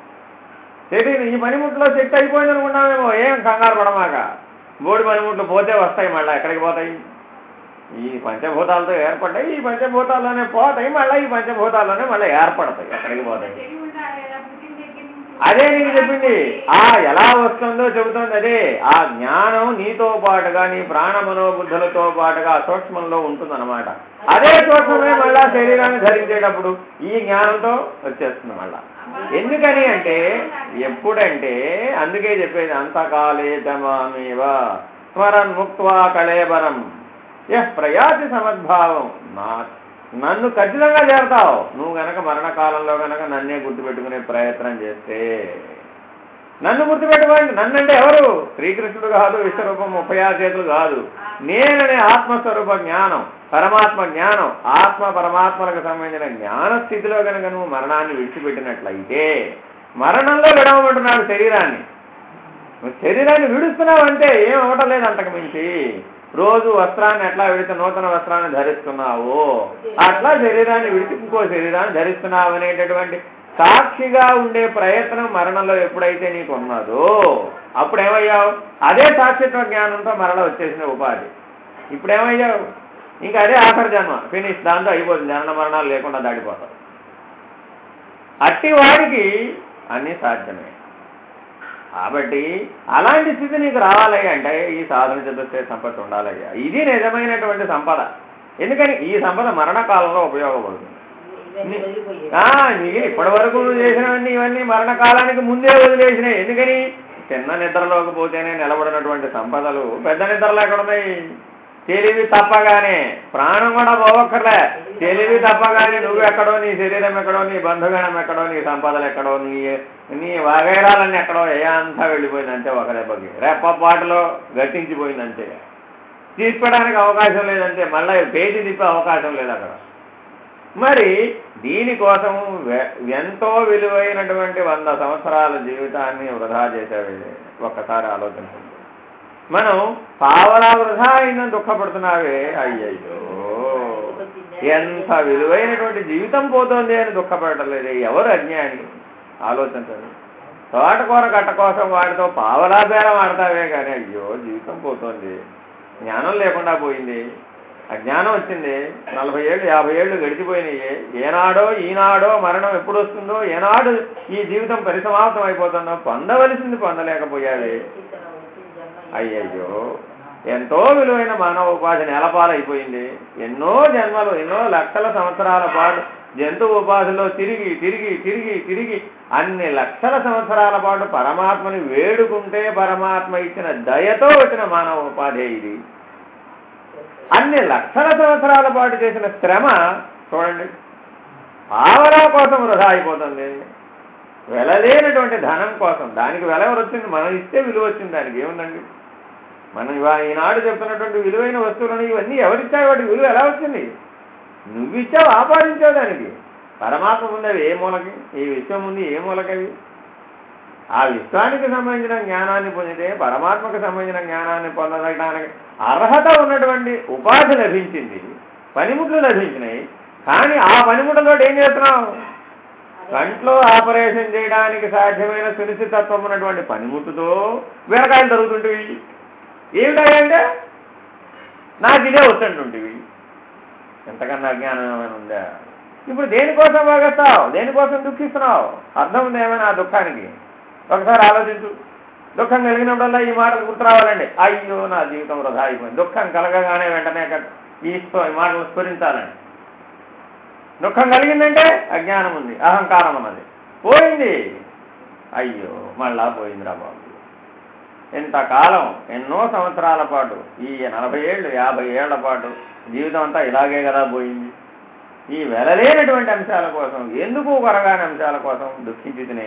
శరీరం ఈ పనిముట్లో శక్తి అయిపోయింది అనుకున్నామేమో, ఏం కంగారు పడమాక. బోడి పనిముట్లు పోతే వస్తాయి, మళ్ళీ ఎక్కడికి పోతాయి? ఈ పంచభూతాలతో ఏర్పడ్డాయి, ఈ పంచభూతాల్లోనే పోతాయి, మళ్ళీ ఈ పంచభూతాల్లోనే మళ్ళీ ఏర్పడతాయి. ఎక్కడికి పోతాయి? అదే నీకు చెప్పింది. ఎలా వస్తుందో చెబుతుంది అదే. ఆ జ్ఞానం నీతో పాటుగా నీ ప్రాణ మనోబుద్ధులతో పాటుగా సూక్ష్మంలో ఉంటుందన్నమాట. అదే సూక్ష్మమే మళ్ళా శరీరాన్ని ధరించేటప్పుడు ఈ జ్ఞానంతో వచ్చేస్తుంది మళ్ళా. ఎందుకని అంటే ఎప్పుడంటే అందుకే చెప్పేది, అంతకాలే తమామేవ స్మరన్ ముక్త్వా కళేబరం యః ప్రయాతి సమద్భావం. నన్ను ఖచ్చితంగా చేరతావు నువ్వు గనక మరణకాలంలో గనక నన్నే గుర్తుపెట్టుకునే ప్రయత్నం చేస్తే. నన్ను గుర్తుపెట్టుకోండి. నన్నంటే ఎవరు? శ్రీకృష్ణుడు కాదు, విశ్వరూపం 36 చేతులు కాదు. నేననే ఆత్మస్వరూప జ్ఞానం, పరమాత్మ జ్ఞానం, ఆత్మ పరమాత్మలకు సంబంధించిన జ్ఞానస్థితిలో కనుక నువ్వు మరణాన్ని విడిచిపెట్టినట్లయితే, మరణంలో విడవమంటున్నాడు శరీరాన్ని. నువ్వు శరీరాన్ని విడుస్తున్నావు అంటే ఏం అవ్వటం లేదు. అంతకు మించి రోజు వస్త్రాన్ని ఎట్లా విడిచి నూతన వస్త్రాన్ని ధరిస్తున్నావు, అట్లా శరీరాన్ని విడిచి ఇంకో శరీరాన్ని ధరిస్తున్నావు అనేటటువంటి సాక్షిగా ఉండే ప్రయత్నం మరణంలో ఎప్పుడైతే నీకు ఉన్నదో అప్పుడేమయ్యావు? అదే సాక్షిత్వ జ్ఞానంతో మరణ వచ్చేసిన ఉపాధి. ఇప్పుడేమయ్యావు? ఇంకా అదే ఆఖరి జన్మ, ఫినిష్. దాంతో అయిపోతుంది, జనన మరణాలు లేకుండా దాటిపోతావు. అట్టి వాడికి అన్నీ సాధ్యమే. కాబట్టి అలాంటి స్థితి నీకు రావాలయ్యా అంటే ఈ సాధన చతుష్టయ సంపద ఉండాలయ్యా. ఇది నిజమైనటువంటి సంపద. ఎందుకని? ఈ సంపద మరణకాలంలో ఉపయోగపడుతుంది. ఇప్పటి వరకు నువ్వు చేసినవన్నీ ఇవన్నీ మరణకాలానికి ముందే వదిలేసినాయి. ఎందుకని? చిన్న నిద్రలోకి పోతేనే నిలబడినటువంటి సంపదలు పెద్ద నిద్రలో ఎక్కడున్నాయి? తెలివి తప్పగానే, ప్రాణం కూడా పోవక్కర్లే, తెలివి తప్పగానే నువ్వు ఎక్కడో, నీ శరీరం ఎక్కడో, నీ బంధుగణం ఎక్కడో, నీ సంపదలు ఎక్కడో, నీ వగైరాలన్నీ ఎక్కడో అంతా వెళ్ళిపోయింది అంతే. ఒక దెబ్బకి రెప్పపాటులో గట్టించిపోయిందంతే. తీసుకోవడానికి అవకాశం లేదంటే, మళ్ళీ పేజీ తిప్పే అవకాశం లేదు అక్కడ. మరి దీనికోసం ఎంతో విలువైనటువంటి 100 సంవత్సరాల జీవితాన్ని వృధా చేసేవి. ఒక్కసారి ఆలోచించండి. మనం పావలా వృధా అయినా దుఃఖపడుతున్నావే, అయ్యయ్యో ఎంత విలువైనటువంటి జీవితం పోతుంది అని దుఃఖపడలేదు. ఎవరు అజ్ఞాని? ఆలోచించండి. తోటకూర కట్ట కోసం వాడితో పావలా బేరం ఆడతావే కానీ, అయ్యో జీవితం పోతుంది, జ్ఞానం లేకుండా పోయింది, అజ్ఞానం వచ్చింది, 40 ఏళ్ళు 50 ఏళ్ళు గడిచిపోయినాయి, ఏనాడో ఈనాడో మరణం ఎప్పుడు వస్తుందో, ఏనాడు ఈ జీవితం పరిసమాప్తం అయిపోతుందో, పొందవలసింది పొందలేకపోయావే, అయ్యయ్యో ఎంతో విలువైన మానవ ఉపాధి నేలపాలైపోయింది. ఎన్నో జన్మలు, ఎన్నో లక్షల సంవత్సరాల పాటు జంతు ఉపాధిలో తిరిగి తిరిగి తిరిగి తిరిగి అన్ని లక్షల సంవత్సరాల పాటు పరమాత్మని వేడుకుంటే పరమాత్మ ఇచ్చిన దయతో వచ్చిన మానవ ఉపాధి ఇది. అన్ని లక్షల సంవత్సరాల పాటు చేసిన శ్రమ చూడండి, పావలా కోసం వృధా అయిపోతుంది. వెలలేనటువంటి ధనం కోసం, దానికి వెల ఎవరు వచ్చింది? మనం ఇస్తే విలువ వచ్చింది. దానికి ఏముందండి? మనం ఈనాడు చెప్తున్నటువంటి విలువైన వస్తువులను ఇవన్నీ ఎవరిచ్చావు? వాటికి విలువ ఎలా వచ్చింది? నువ్విచ్చావు, ఆపాదించావు. దానికి పరమాత్మ ముందు అవి ఏ మూలకి, ఈ విశ్వం ముందు ఏ మూలకవి? ఆ విశ్వానికి సంబంధించిన జ్ఞానాన్ని పొందితే పరమాత్మకు సంబంధించిన జ్ఞానాన్ని పొందడానికి అర్హత ఉన్నటువంటి ఉపాధి లభించింది, పనిముట్లు లభించినాయి. కానీ ఆ పనిముట్లతో ఏం చేస్తున్నావు? కంట్లో ఆపరేషన్ చేయడానికి సాధ్యమైన సునిశ్చితత్వం ఉన్నటువంటి పనిముట్టుతో బీరకాయలు జరుగుతుంటివి. ఏమిటాయంటే నాకు ఇదే వస్తుంటుంటివి. ఎంతకన్నా అజ్ఞానం ఏమైనా ఉందా? ఇప్పుడు దేనికోసం వాగేస్తావు? దేనికోసం దుఃఖిస్తున్నావు? అర్థం ఉంది ఏమైనా ఆ దుఃఖానికి? ఒకసారి ఆలోచించు. దుఃఖం కలిగినప్పుడల్లా ఈ మాటలు గుర్తు రావాలండి. అయ్యో నా జీవితం వృధా అయిపోయింది. దుఃఖం కలగగానే వెంటనే ఈ మాటలు స్ఫురించాలండి. దుఃఖం కలిగిందంటే అజ్ఞానం ఉంది, అహంకారం అన్నది పోయింది. అయ్యో మళ్ళా పోయిందిరా బాబు. ఇంతకాలం ఎన్నో సంవత్సరాల పాటు, ఈ 40 ఏళ్ళు 50 ఏళ్ల పాటు జీవితం అంతా ఇలాగే కదా పోయింది. ఈ వెలలేనటువంటి అంశాల కోసం, ఎందుకు కొరగాని అంశాల కోసం దుఃఖించి తినే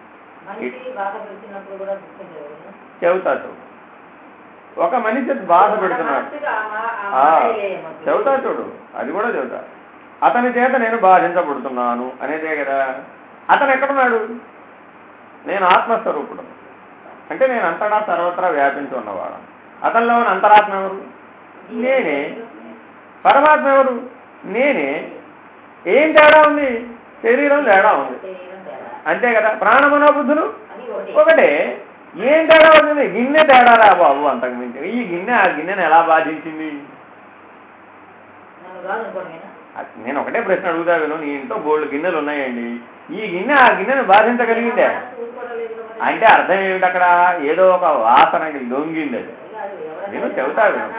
చెబుతా చూడు. ఒక మనిషి బాధ పెడుతున్నాడు, చెబుతా చూడు, అది కూడా చెబుతా. అతని చేత నేను బాధించబడుతున్నాను అనేదే కదా. అతను ఎక్కడున్నాడు? నేను ఆత్మస్వరూపుడు అంటే నేను అంతటా సర్వత్రా వ్యాపించి ఉన్నవాడు. అతనిలో ఉన్న అంతరాత్మ ఎవరు? నేనే. పరమాత్మ ఎవరు? నేనే. ఏం తేడా ఉంది? శరీరం తేడా ఉంది అంతే కదా. ప్రాణమనోబుద్ధులు ఒకటే. ఏం తేడా అవుతుంది? గిన్నె తేడారా బాబు, అంతకు మించి. ఈ గిన్నె ఆ గిన్నెను ఎలా బాధించింది? నేను ఒకటే ప్రశ్న అడుగుతా విను. నీ ఇంట్లో బోల్డ్ గిన్నెలు ఉన్నాయండి, ఈ గిన్నె ఆ గిన్నెను బాధించగలిగిందే అంటే అర్థం ఏమిటి? అక్కడ ఏదో ఒక వాసనకి లొంగింది. అది నేను చెబుతా విను.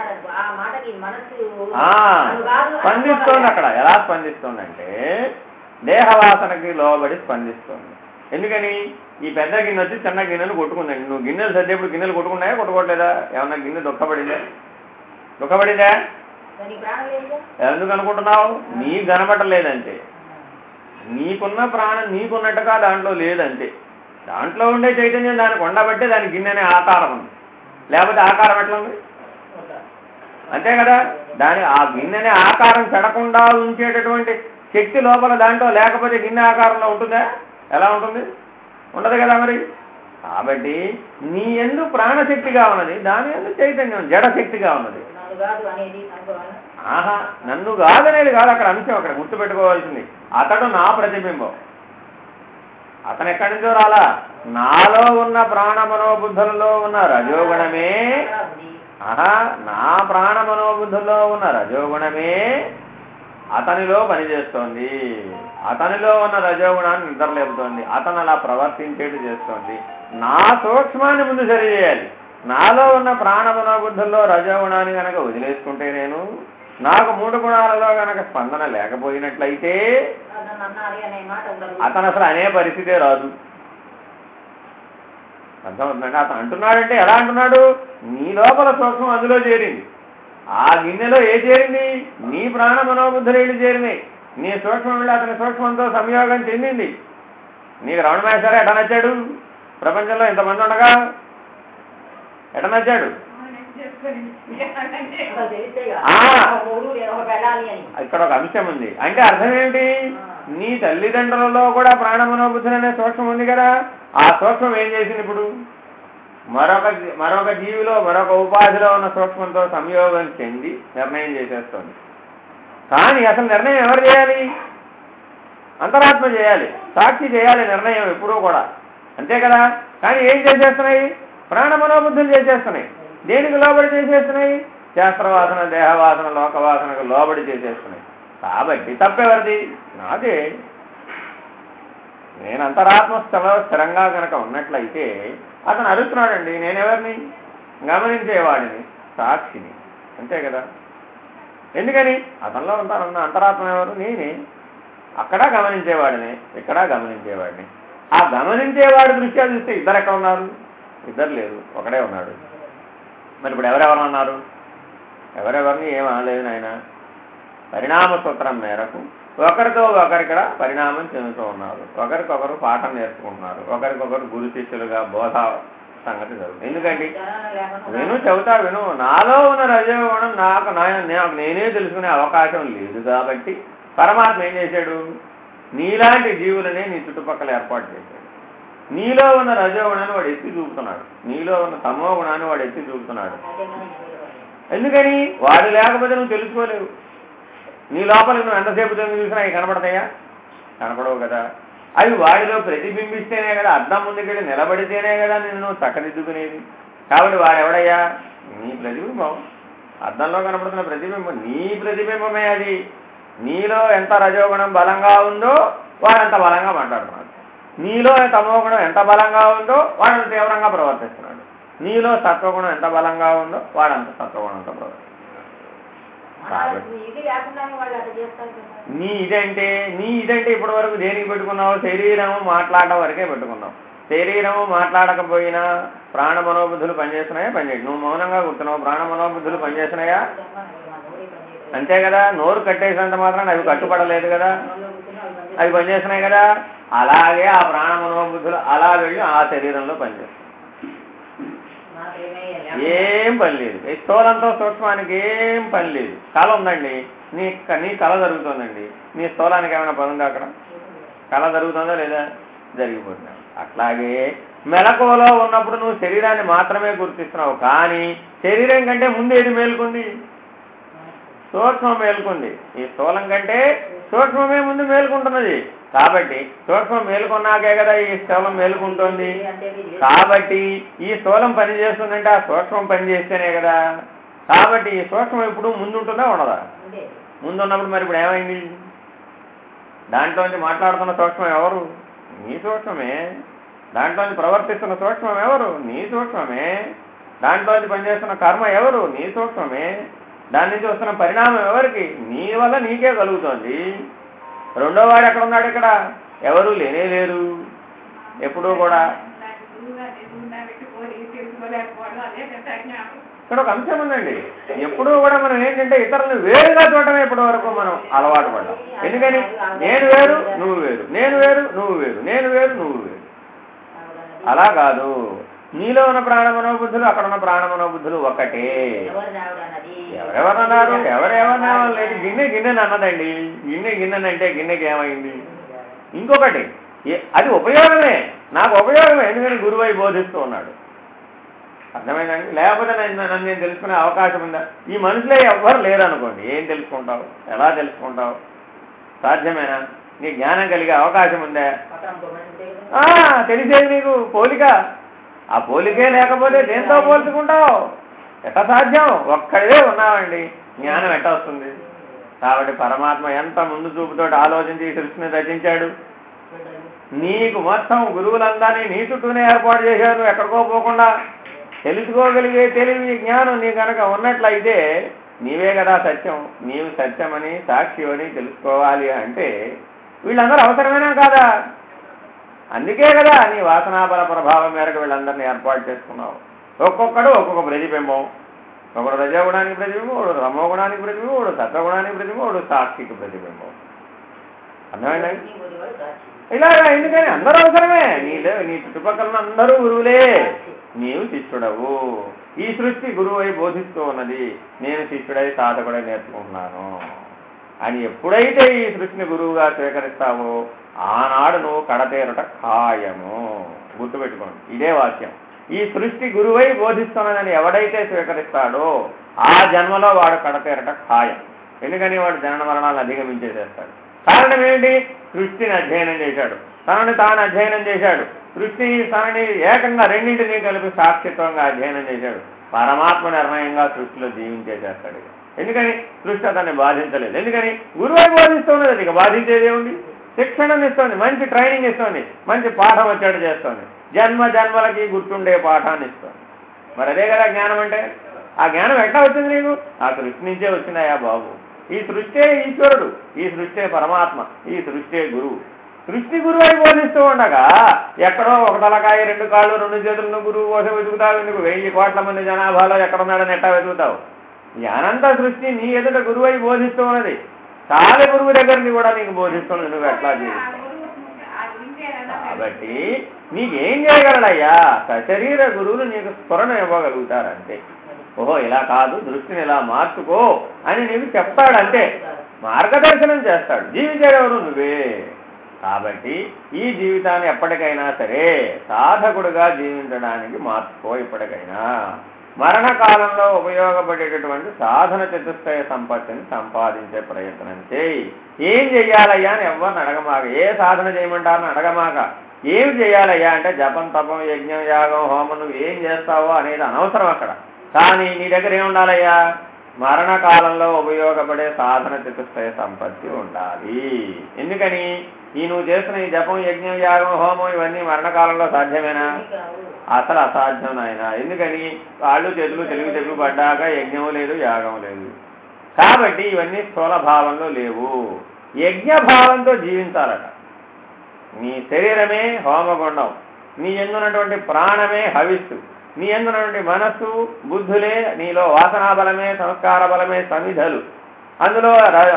స్పందిస్తోంది. అక్కడ ఎలా స్పందిస్తుంది అంటే దేహవాసనకి లోబడి స్పందిస్తుంది. ఎందుకని? ఈ పెద్ద గిన్నె వచ్చి చిన్న గిన్నెలు కొట్టుకుందండి. నువ్వు గిన్నెలు సర్దేప్పుడు గిన్నెలు కొట్టుకున్నాయా, కొట్టుకోవట్లేదా? ఏమన్నా గిన్నె దుఃఖపడిందా? దుఃఖపడిందా? ఎందుకు అనుకుంటున్నావు? నీకు కనబడలేదంటే, నీకున్న ప్రాణం నీకున్నట్టుగా దాంట్లో లేదంటే. దాంట్లో ఉండే చైతన్యం దానికి ఉండబట్టే దానికి గిన్నెనే ఆకారం ఉంది. లేకపోతే ఆకారం ఎట్లా ఉంది? అంతే కదా. దాని ఆ గిన్నెనే ఆకారం చెడకుండా ఉంచేటటువంటి శక్తి లోపల దాంట్లో లేకపోతే గిన్నె ఆకారంలో ఉంటుందా? ఎలా ఉంటుంది? ఉండదు కదా మరి. కాబట్టి నీ యందు ప్రాణశక్తిగా ఉన్నది, దాని యందు చైతన్యం జడశక్తిగా ఉన్నది. ఆహా, నన్ను కాదనేది కాదు అక్కడ అంశం. అక్కడ గుర్తుపెట్టుకోవాల్సింది, అతడు నా ప్రతిబింబం. అతను ఎక్కడి నుంచో రాలా. నాలో ఉన్న ప్రాణమనోబుద్ధులలో ఉన్న రజోగుణమే, ఆహా, నా ప్రాణమనోబుద్ధుల్లో ఉన్న రజోగుణమే అతనిలో పనిచేస్తోంది. అతనిలో ఉన్న రజోగుణాన్ని నిద్రలేపుతోంది. అతను అలా ప్రవర్తించేట్టు చేస్తోంది. నా సూక్ష్మాన్ని ముందు సరిచేయాలి. నాలో ఉన్న ప్రాణమనోబుద్ధుల్లో రజోగుణాన్ని కనుక వదిలేసుకుంటే, నేను నాకు 3 గుణాలలో కనుక స్పందన లేకపోయినట్లయితే అతను అసలు అనే పరిస్థితే రాదు. అర్థమవుతుందండి. అతను అంటున్నాడంటే ఎలా అంటున్నాడు? నీ లోపల సూక్ష్మం అందులో చేరింది. ఆ గిన్నెలో ఏ చేరింది? నీ ప్రాణ మనోబుద్ధులు చేరినాయి. నీ సూక్ష్మం వెళ్ళి అతని సూక్ష్మంతో సంయోగం చెందింది. నీకు రమణ మహేశ్వర ఎట నచ్చాడు? ప్రపంచంలో ఇంతమంది ఉండగా ఎట నచ్చాడు? ఇక్కడ ఒక అంశం ఉంది. అంటే అర్థం ఏంటి? నీ తల్లిదండ్రులలో కూడా ప్రాణ మనోబుద్ధులు అనే సూక్ష్మం ఉంది కదా. ఆ సూక్ష్మం ఏం చేసింది? ఇప్పుడు మరొక జీవిలో మరొక ఉపాధిలో ఉన్న సూక్ష్మంతో సంయోగం చెంది నిర్ణయం చేసేస్తుంది. కానీ అసలు నిర్ణయం ఎవరు చేయాలి? అంతరాత్మ చేయాలి, సాక్షి చేయాలి నిర్ణయం ఎప్పుడూ కూడా, అంతే కదా. కానీ ఏం చేసేస్తున్నాయి? ప్రాణ మనోబుద్ధులు చేసేస్తున్నాయి. దేనికి లోబడి చేసేస్తున్నాయి? శాస్త్రవాసన, దేహవాసన, లోకవాసనకు లోబడి చేసేస్తున్నాయి. కాబట్టి తప్పెవరిది? నాదే. నేను అంతరాత్మ స్థిరంగా కనుక ఉన్నట్లయితే అతను అడుగుతున్నాడండి, నేనెవరిని? గమనించేవాడిని, సాక్షిని, అంతే కదా. ఎందుకని? అతనిలో ఉంటానన్న అంతరాత్మ ఎవరు? నేనే. అక్కడ గమనించేవాడిని, ఇక్కడ గమనించేవాడిని. ఆ గమనించేవాడి దృష్ట్యా చూస్తే ఇద్దరు ఎక్కడ ఉన్నారు? ఇద్దరు లేరు, ఒకడే ఉన్నాడు. మరి ఇప్పుడు ఎవరెవరు అన్నారు? ఎవరెవరిని ఏం అనలేదు నాయన. పరిణామ సూత్రం మేరకు ఒకరితో ఒకరిక్కడ పరిణామం చెందుతూ ఉన్నారు. ఒకరికొకరు పాఠం నేర్చుకుంటున్నారు. ఒకరికొకరు గురు శిష్యులుగా బోధ సంగతి జరుగుతుంది. ఎందుకంటే విను, నాలో ఉన్న రజోగుణం నాకు నేనే తెలుసుకునే అవకాశం లేదు. కాబట్టి పరమాత్మ ఏం చేశాడు? నీలాంటి జీవులనే నీ చుట్టుపక్కల ఏర్పాటు చేశాడు. నీలో ఉన్న రజోగుణాన్ని వాడు ఎత్తి చూపుతున్నాడు, నీలో ఉన్న తమో గుణాన్ని వాడు ఎత్తి చూపుతున్నాడు. ఎందుకని? వాడు లేకపోతే నువ్వు తెలుసుకోలేవు. నీ లోపల నువ్వు ఎంతసేపు చూసినా అవి కనపడతాయా? కనపడవు కదా. అవి వాడిలో ప్రతిబింబిస్తేనే కదా, అద్దం ముందుకెళ్ళి నిలబడితేనే కదా నిన్ను చక్కదిద్దుకునేది. కాబట్టి వాడెవడయ్యా? నీ ప్రతిబింబం. అద్దంలో కనపడుతున్న ప్రతిబింబం నీ ప్రతిబింబమే. అది నీలో ఎంత రజోగుణం బలంగా ఉందో వాడంత బలంగా మాట్లాడుతున్నాడు. నీలో తమోగుణం ఎంత బలంగా ఉందో వాడంత తీవ్రంగా ప్రవర్తిస్తున్నాడు. నీలో సత్వగుణం ఎంత బలంగా ఉందో వాడంత సత్వగుణంతో ప్రవర్తిస్తున్నాడు. నీ ఇదంటే ఇప్పటి వరకు దేనికి పెట్టుకున్నావు? శరీరము మాట్లాడడం వరకే పెట్టుకున్నావు. శరీరము మాట్లాడకపోయినా ప్రాణ మనోబుద్ధులు పనిచేస్తున్నాయా? పనిచేయండి. నువ్వు మౌనంగా కూర్చున్నావు, ప్రాణ మనోబుద్ధులు పనిచేస్తున్నాయా? అంతే కదా. నోరు కట్టేసినంత మాత్రాన్ని అవి కట్టుపడలేదు కదా, అవి పనిచేస్తున్నాయి కదా. అలాగే ఆ ప్రాణ మనోబుద్ధులు అలా వెళ్ళి ఆ శరీరంలో పనిచేస్తాయి. ఏం పని లేదు. ఈ స్థూలంతో సూక్ష్మానికి ఏం పని లేదు. కళ ఉందండి, నీ కళ జరుగుతుందండి. నీ స్థూలానికి ఏమైనా పని ఉందా? అక్కడ కళ జరుగుతుందా లేదా? జరిగిపోతుంది. అట్లాగే మెలకువలో ఉన్నప్పుడు నువ్వు శరీరాన్ని మాత్రమే గుర్తిస్తున్నావు. కానీ శరీరం కంటే ముందు ఏది మేలుకుంది? సూక్ష్మం మేలుకుంది. ఈ స్థూలం కంటే సూక్ష్మమే ముందు మేలుకుంటున్నది. కాబట్టి సూక్ష్మం మేలుకున్నాకే కదా ఈ స్థూలం మేలుకుంటోంది. కాబట్టి ఈ స్థూలం పనిచేస్తుందంటే ఆ సూక్ష్మం పనిచేస్తేనే కదా. కాబట్టి ఈ సూక్ష్మం ఇప్పుడు ముందుంటుందా ఉండదా? ముందున్నప్పుడు మరి ఇప్పుడు ఏమైంది? దాంట్లోంచి మాట్లాడుతున్న సూక్ష్మం ఎవరు? నీ సూక్ష్మమే. దాంట్లోంచి ప్రవర్తిస్తున్న సూక్ష్మం ఎవరు? నీ సూక్ష్మమే. దాంట్లోంచి పనిచేస్తున్న కర్మ ఎవరు? నీ సూక్ష్మమే. దాని నుంచి వస్తున్న పరిణామం ఎవరికి? నీ వల్ల నీకే కలుగుతోంది. రెండో వాడు ఎక్కడ ఉన్నాడు? ఇక్కడ ఎవరు లేనే లేరు. ఎప్పుడూ కూడా ఇక్కడ ఒక అంశం ఉందండి. ఎప్పుడూ కూడా మనం ఏంటంటే ఇతరులను వేరుగా చూడటమే ఇప్పటి వరకు మనం అలవాటు పడ్డాం. ఎందుకని? నేను వేరు నువ్వు వేరు, నేను వేరు నువ్వు వేరు, నేను వేరు నువ్వు వేరు. అలా కాదు. నీలో ఉన్న ప్రాణ మనోబుద్ధులు అక్కడ ఉన్న ప్రాణ మనోబుద్ధులు ఒకటే. ఎవరెవరన్నారు? ఎవరెవరన్నా లేదు. గిన్నెని అన్నదండి. గిన్నెనంటే గిన్నెకి ఏమైంది? ఇంకొకటి అది ఉపయోగమే, నాకు ఉపయోగమే. ఎందుకని? గురువై బోధిస్తూ ఉన్నాడు. అర్థమైందండి. లేకపోతే నన్ను నేను తెలుసుకునే అవకాశం ఉందా? ఈ మనుషులే ఎవ్వరు లేరనుకోండి, ఏం తెలుసుకుంటావు? ఎలా తెలుసుకుంటావు? సాధ్యమేనా? నీ జ్ఞానం కలిగే అవకాశం ఉందా? తెలిసేది నీకు పోలిక. ఆ పోలికే లేకపోతే దేంతో పోల్చుకుంటావు? ఎట్లా సాధ్యం? ఒక్కడే ఉన్నావండి, జ్ఞానం ఎట్లా వస్తుంది? కాబట్టి పరమాత్మ ఎంత ముందు చూపుతోటి ఆలోచించి సృష్టిని రచించాడు. నీకు మొత్తం గురువులందరినీ నీ చుట్టూనే ఏర్పాటు చేశారు. ఎక్కడికో పోకుండా తెలుసుకోగలిగే తెలివి జ్ఞానం నీ కనుక ఉన్నట్లయితే నీవే కదా సత్యం. నీవు సత్యమని సాక్షి అని తెలుసుకోవాలి అంటే వీళ్ళందరూ అవసరమేనా కాదా? అందుకే కదా నీ వాసనాబల ప్రభావం మేరకు వీళ్ళందరినీ ఏర్పాటు చేసుకున్నావు. ఒక్కొక్కడు ఒక్కొక్క ప్రతిబింబం. ఒకడు రజోగుణానికి ప్రతిబింబం, ఒకడు రమోగుణానికి ప్రతిబింబం, ఒకడు సత్వగుణానికి ప్రతిబింబం, ఒకడు సాక్షికి ప్రతిబింబం. అర్థమైందండి? ఇలాగా ఎందుకని అందరూ అవసరమే. నీ చుట్టుపక్కల అందరూ గురువులే, నీవు శిష్యుడవు. ఈ సృష్టి గురువు అయి బోధిస్తూ ఉన్నది, నేను శిష్యుడై సాధకుడై నేర్చుకుంటున్నాను అని ఎప్పుడైతే ఈ సృష్టిని గురువుగా స్వీకరిస్తావో ఆనాడు నువ్వు కడతేరట ఖాయము. గుర్తుపెట్టుకోండి, ఇదే వాక్యం. ఈ సృష్టి గురువై బోధిస్తున్నదని ఎవడైతే స్వీకరిస్తాడో ఆ జన్మలో వాడు కడతేరట ఖాయం. ఎందుకని వాడు జనన మరణాలను అధిగమించేసేస్తాడు. కారణం ఏంటి? సృష్టిని అధ్యయనం చేశాడు, తనని తాను అధ్యయనం చేశాడు, సృష్టిని తనని ఏకంగా రెండింటినీ కలిపి సాక్షిత్వంగా అధ్యయనం చేశాడు. పరమాత్మ నిర్ణయంగా సృష్టిలో జీవించేసేస్తాడు. ఎందుకని? సృష్టి అతన్ని బాధించలేదు. ఎందుకని? గురువై బోధిస్తున్నది. అది ఇక బాధించేదేముంది? శిక్షణను ఇస్తుంది, మంచి ట్రైనింగ్ ఇస్తుంది, మంచి పాఠం వచ్చేట్టు చేస్తుంది, జన్మ జన్మలకి గుర్తుండే పాఠాన్ని ఇస్తుంది. మరి అదే కదా జ్ఞానం అంటే. ఆ జ్ఞానం ఎట్లా వచ్చింది నీకు? ఆ సృష్టి నుంచే వచ్చినాయా బాబు. ఈ సృష్టే ఈశ్వరుడు, ఈ సృష్టే పరమాత్మ, ఈ సృష్టే గురువు. సృష్టి గురువు అయి బోధిస్తూ ఉండగా ఎక్కడో ఒక తలకాయ, రెండు కాళ్ళు, రెండు చేతులను గురువు కోసం వెతుకుతావు. ఎందుకు? 1000 కోట్ల మంది జనాభాలో ఎక్కడున్నాడని ఎట్టా వెతుకుతావు? ఈ అనంత సృష్టి నీ ఎదుట గురువు అయి బోధిస్తూ ఉన్నది. చాలా గురువు దగ్గరికి కూడా నీకు బోధిస్తున్నది. నువ్వు ఎట్లా జీవిస్తావు? కాబట్టి నీకేం చేయగలడయ్యా? సశరీర గురువులు నీకు స్ఫురణ ఇవ్వగలుగుతారంటే, ఓహో ఇలా కాదు, దృష్టిని ఇలా మార్చుకో అని నీకు చెప్తాడంటే, మార్గదర్శనం చేస్తాడు. జీవించేవారు నువ్వే. కాబట్టి ఈ జీవితాన్ని ఎప్పటికైనా సరే సాధకుడుగా జీవించడానికి మార్చుకో. ఇప్పటికైనా మరణకాలంలో ఉపయోగపడేటటువంటి సాధన చతుష్టయ సంపత్తిని సంపాదించే ప్రయత్నం చేయి. ఏం చెయ్యాలయ్యా అని ఎవరిని అడగమాక. ఏ సాధన చేయమంటారని అడగమాక. ఏమి చేయాలయ్యా అంటే జపం, తపం, యజ్ఞం, యాగం, హోమం నువ్వు ఏం చేస్తావో అనేది అనవసరం అక్కడ. కానీ నీ దగ్గర ఏముండాలయ్యా? మరణకాలంలో ఉపయోగపడే సాధన చతుష్టయ సంపత్తి ఉండాలి. ఎందుకని? ఈ నువ్వు చేస్తున్న ఈ జపం, యజ్ఞం, యాగం, హోమం ఇవన్నీ మరణకాలంలో సాధ్యమేనా? అసలు అసాధ్యం నాయన. ఎందుకని? కాళ్ళు చేతులు తెలుగు పడ్డాక యజ్ఞం లేదు, యాగం లేదు. కాబట్టి ఇవన్నీ స్థూల భావంలో లేవు. యజ్ఞ భావంతో జీవించాలట. నీ శరీరమే హోమగుండం, నీ ఎందున్నటువంటి ప్రాణమే హవిస్సు, నీ ఎందున్నటువంటి మనస్సు, బుద్ధులే, నీలో వాసనా బలమే, సంస్కార బలమే సమిధలు. అందులో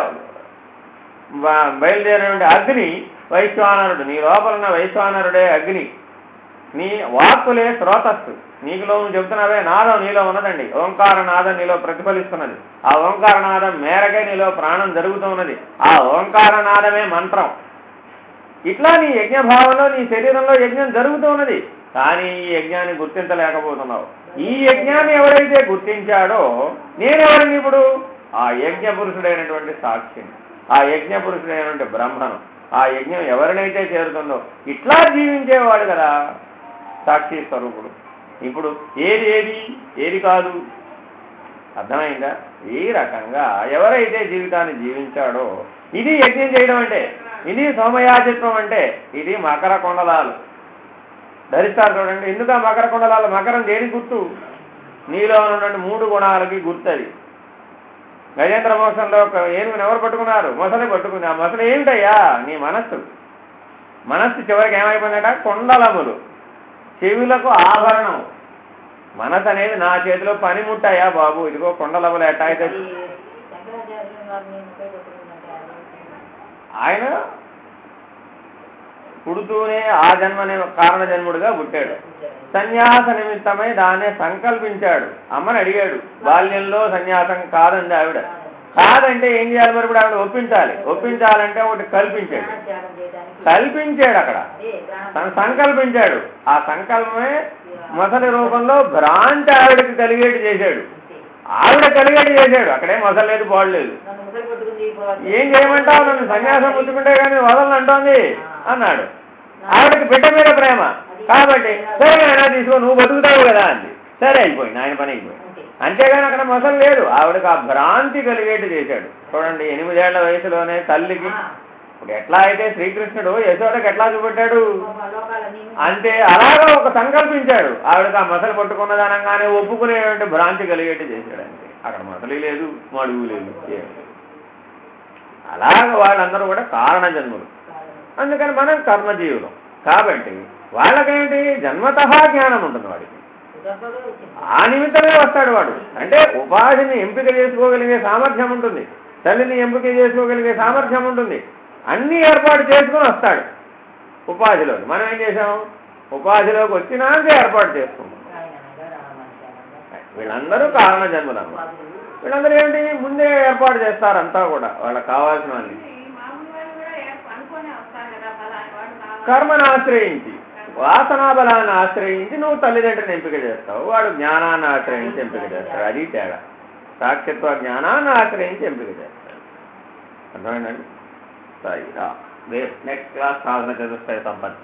బయలుదేరినటువంటి అగ్ని వైశ్వానరుడు. నీ లోపల ఉన్న వైశ్వానరుడే అగ్ని. నీ వాక్కులే శ్రోతస్సు. నీకులో నువ్వు చెబుతున్నావే నాదం నీలో ఉన్నదండి. ఓంకార నాదం నీలో ప్రతిఫలిస్తున్నది. ఆ ఓంకార నాదం మేరకే నీలో ప్రాణం జరుగుతున్నది. ఆ ఓంకార నాదమే మంత్రం. ఇట్లా నీ యజ్ఞభావంలో నీ శరీరంలో యజ్ఞం జరుగుతున్నది. కానీ ఈ యజ్ఞాన్ని గుర్తించలేకపోతున్నావు. ఈ యజ్ఞాన్ని ఎవరైతే గుర్తించాడో నేనెవరిని ఇప్పుడు? ఆ యజ్ఞ పురుషుడైనటువంటి సాక్షిని, ఆ యజ్ఞ పురుషుడైనటువంటి బ్రహ్మను. ఆ యజ్ఞం ఎవరినైతే చేరుతుందో ఇట్లా జీవించేవాడు కదా సాక్షి స్వరూపుడు. ఇప్పుడు ఏది కాదు. అర్థమైందా? ఈ రకంగా ఎవరైతే జీవితాన్ని జీవించాడో ఇది యజ్ఞం చేయడం అంటే, ఇది సోమయాజిత్వం అంటే, ఇది మకర కుండలాలు ధరిస్తారు చూడండి. ఎందుకు ఆ మకర కుండలాలు? మకరం దేనికి గుర్తు? నీలో ఉన్నటువంటి 3 గుణాలకి గుర్తది. గజేంద్ర మోక్షంలో ఏనుగుని ఎవరు పట్టుకున్నారు? మొసలి పట్టుకుంది. ఆ మొసలి ఏమిటయ్యా? నీ మనస్సు. మనస్సు చివరికి ఏమైపోయిందట? కుండలములు, చెవులకు ఆభరణం. మనసు అనేది నా చేతిలో పనిముట్టాయా బాబు. ఇదిగో కుండలములు ఎట్టా అయితే ఆయన పుడుతూనే ఆ జన్మనే కారణ జన్ముడిగా పుట్టాడు. సన్యాస నిమిత్తమై దాన్నే సంకల్పించాడు. అమ్మని అడిగాడు. బాల్యంలో సన్యాసం కాదండి ఆవిడ. కాదంటే ఏం చేయాలి మరి? ఇప్పుడు ఆవిడ ఒప్పించాలంటే ఒకటి కల్పించాడు అక్కడ. తను సంకల్పించాడు. ఆ సంకల్పమే మొసలి రూపంలో భ్రాంతి ఆవిడకి కలిగేటి చేశాడు. ఆవిడ కలిగేటి చేశాడు. అక్కడే మొసలు లేదు, పాడు లేదు. ఏం చేయమంటావు? నన్ను సన్యాసం పుచ్చుకుంటే కానీ వదలను అంటోంది అన్నాడు. ఆవిడకి బిడ్డ మీద ప్రేమ కాబట్టి సరే అయినా తీసుకో, నువ్వు బతుకుతావు కదా అంది. సరే అయిపోయింది, ఆయన పని అయిపోయింది. అంతేగాని అక్కడ మొసలు లేదు. ఆవిడకి ఆ భ్రాంతి కలిగేటి చేశాడు. చూడండి, 8 ఏళ్ల వయసులోనే తల్లికి ఇప్పుడు ఎట్లా అయితే శ్రీకృష్ణుడు యశోదకి ఎట్లా చూపెట్టాడు అంతే అలాగా ఒక సంకల్పించాడు. ఆవిడకి ఆ మొసలు పట్టుకున్నదనంగానే ఒప్పుకునేటువంటి భ్రాంతి కలిగేటి చేశాడు. అంతే. అక్కడ మొసలి లేదు, మడుగు లేదు. అలాగ వాళ్ళందరూ కూడా కారణ జన్ములు. అందుకని మనం కర్మజీవులం. కాబట్టి వాళ్ళకేంటి జన్మతః జ్ఞానం ఉంటుంది వాడికి, ఆ నిమిత్తమే వస్తాడు వాడు. అంటే ఉపాధిని ఎంపిక చేసుకోగలిగే సామర్థ్యం ఉంటుంది, తల్లిని ఎంపిక చేసుకోగలిగే సామర్థ్యం ఉంటుంది, అన్నీ ఏర్పాటు చేసుకుని వస్తాడు ఉపాధిలో. మనం ఏం చేసాం, ఉపాధిలోకి వచ్చినాక ఏర్పాటు చేసుకుంటాం. వీళ్ళందరూ కారణ జన్మలు అన్నమాట. వీళ్ళందరూ ఏంటి ముందే ఏర్పాటు చేస్తారంతా కూడా వాళ్ళకి కావాల్సినవన్నీ కర్మను ఆశ్రయించి, వాసనా బలాన్ని ఆశ్రయించి నువ్వు తల్లిదండ్రులను ఎంపిక చేస్తావు, వాడు జ్ఞానాన్ని ఆశ్రయించి ఎంపిక చేస్తాడు. అది తేడా. సాక్షిత్వ జ్ఞానాన్ని ఆశ్రయించి ఎంపిక చేస్తాడు. అర్థమైందండి? సరే, నెక్స్ట్ క్లాస్ సాధన చతుస్తాయి సంపత్తి.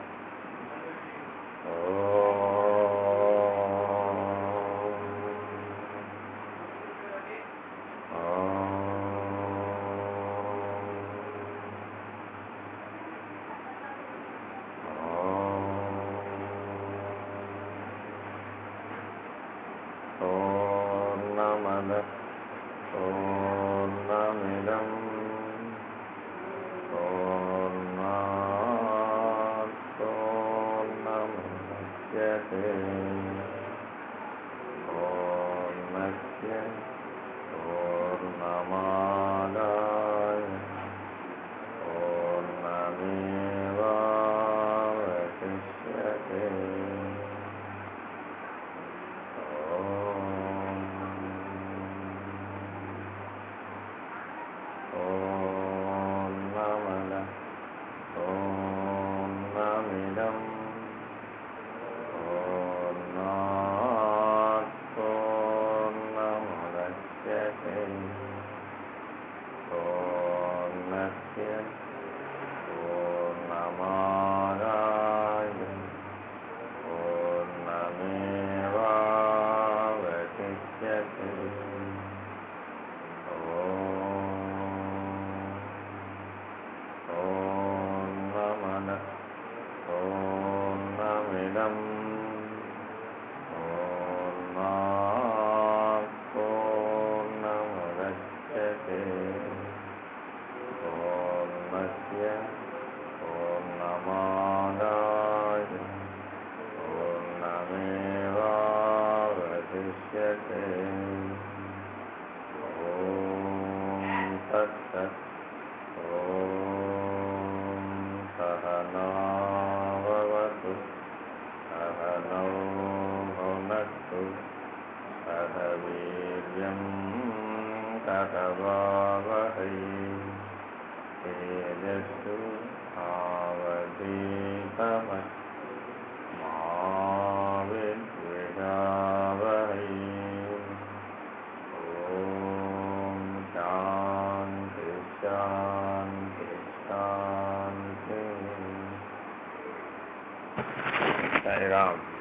Ram.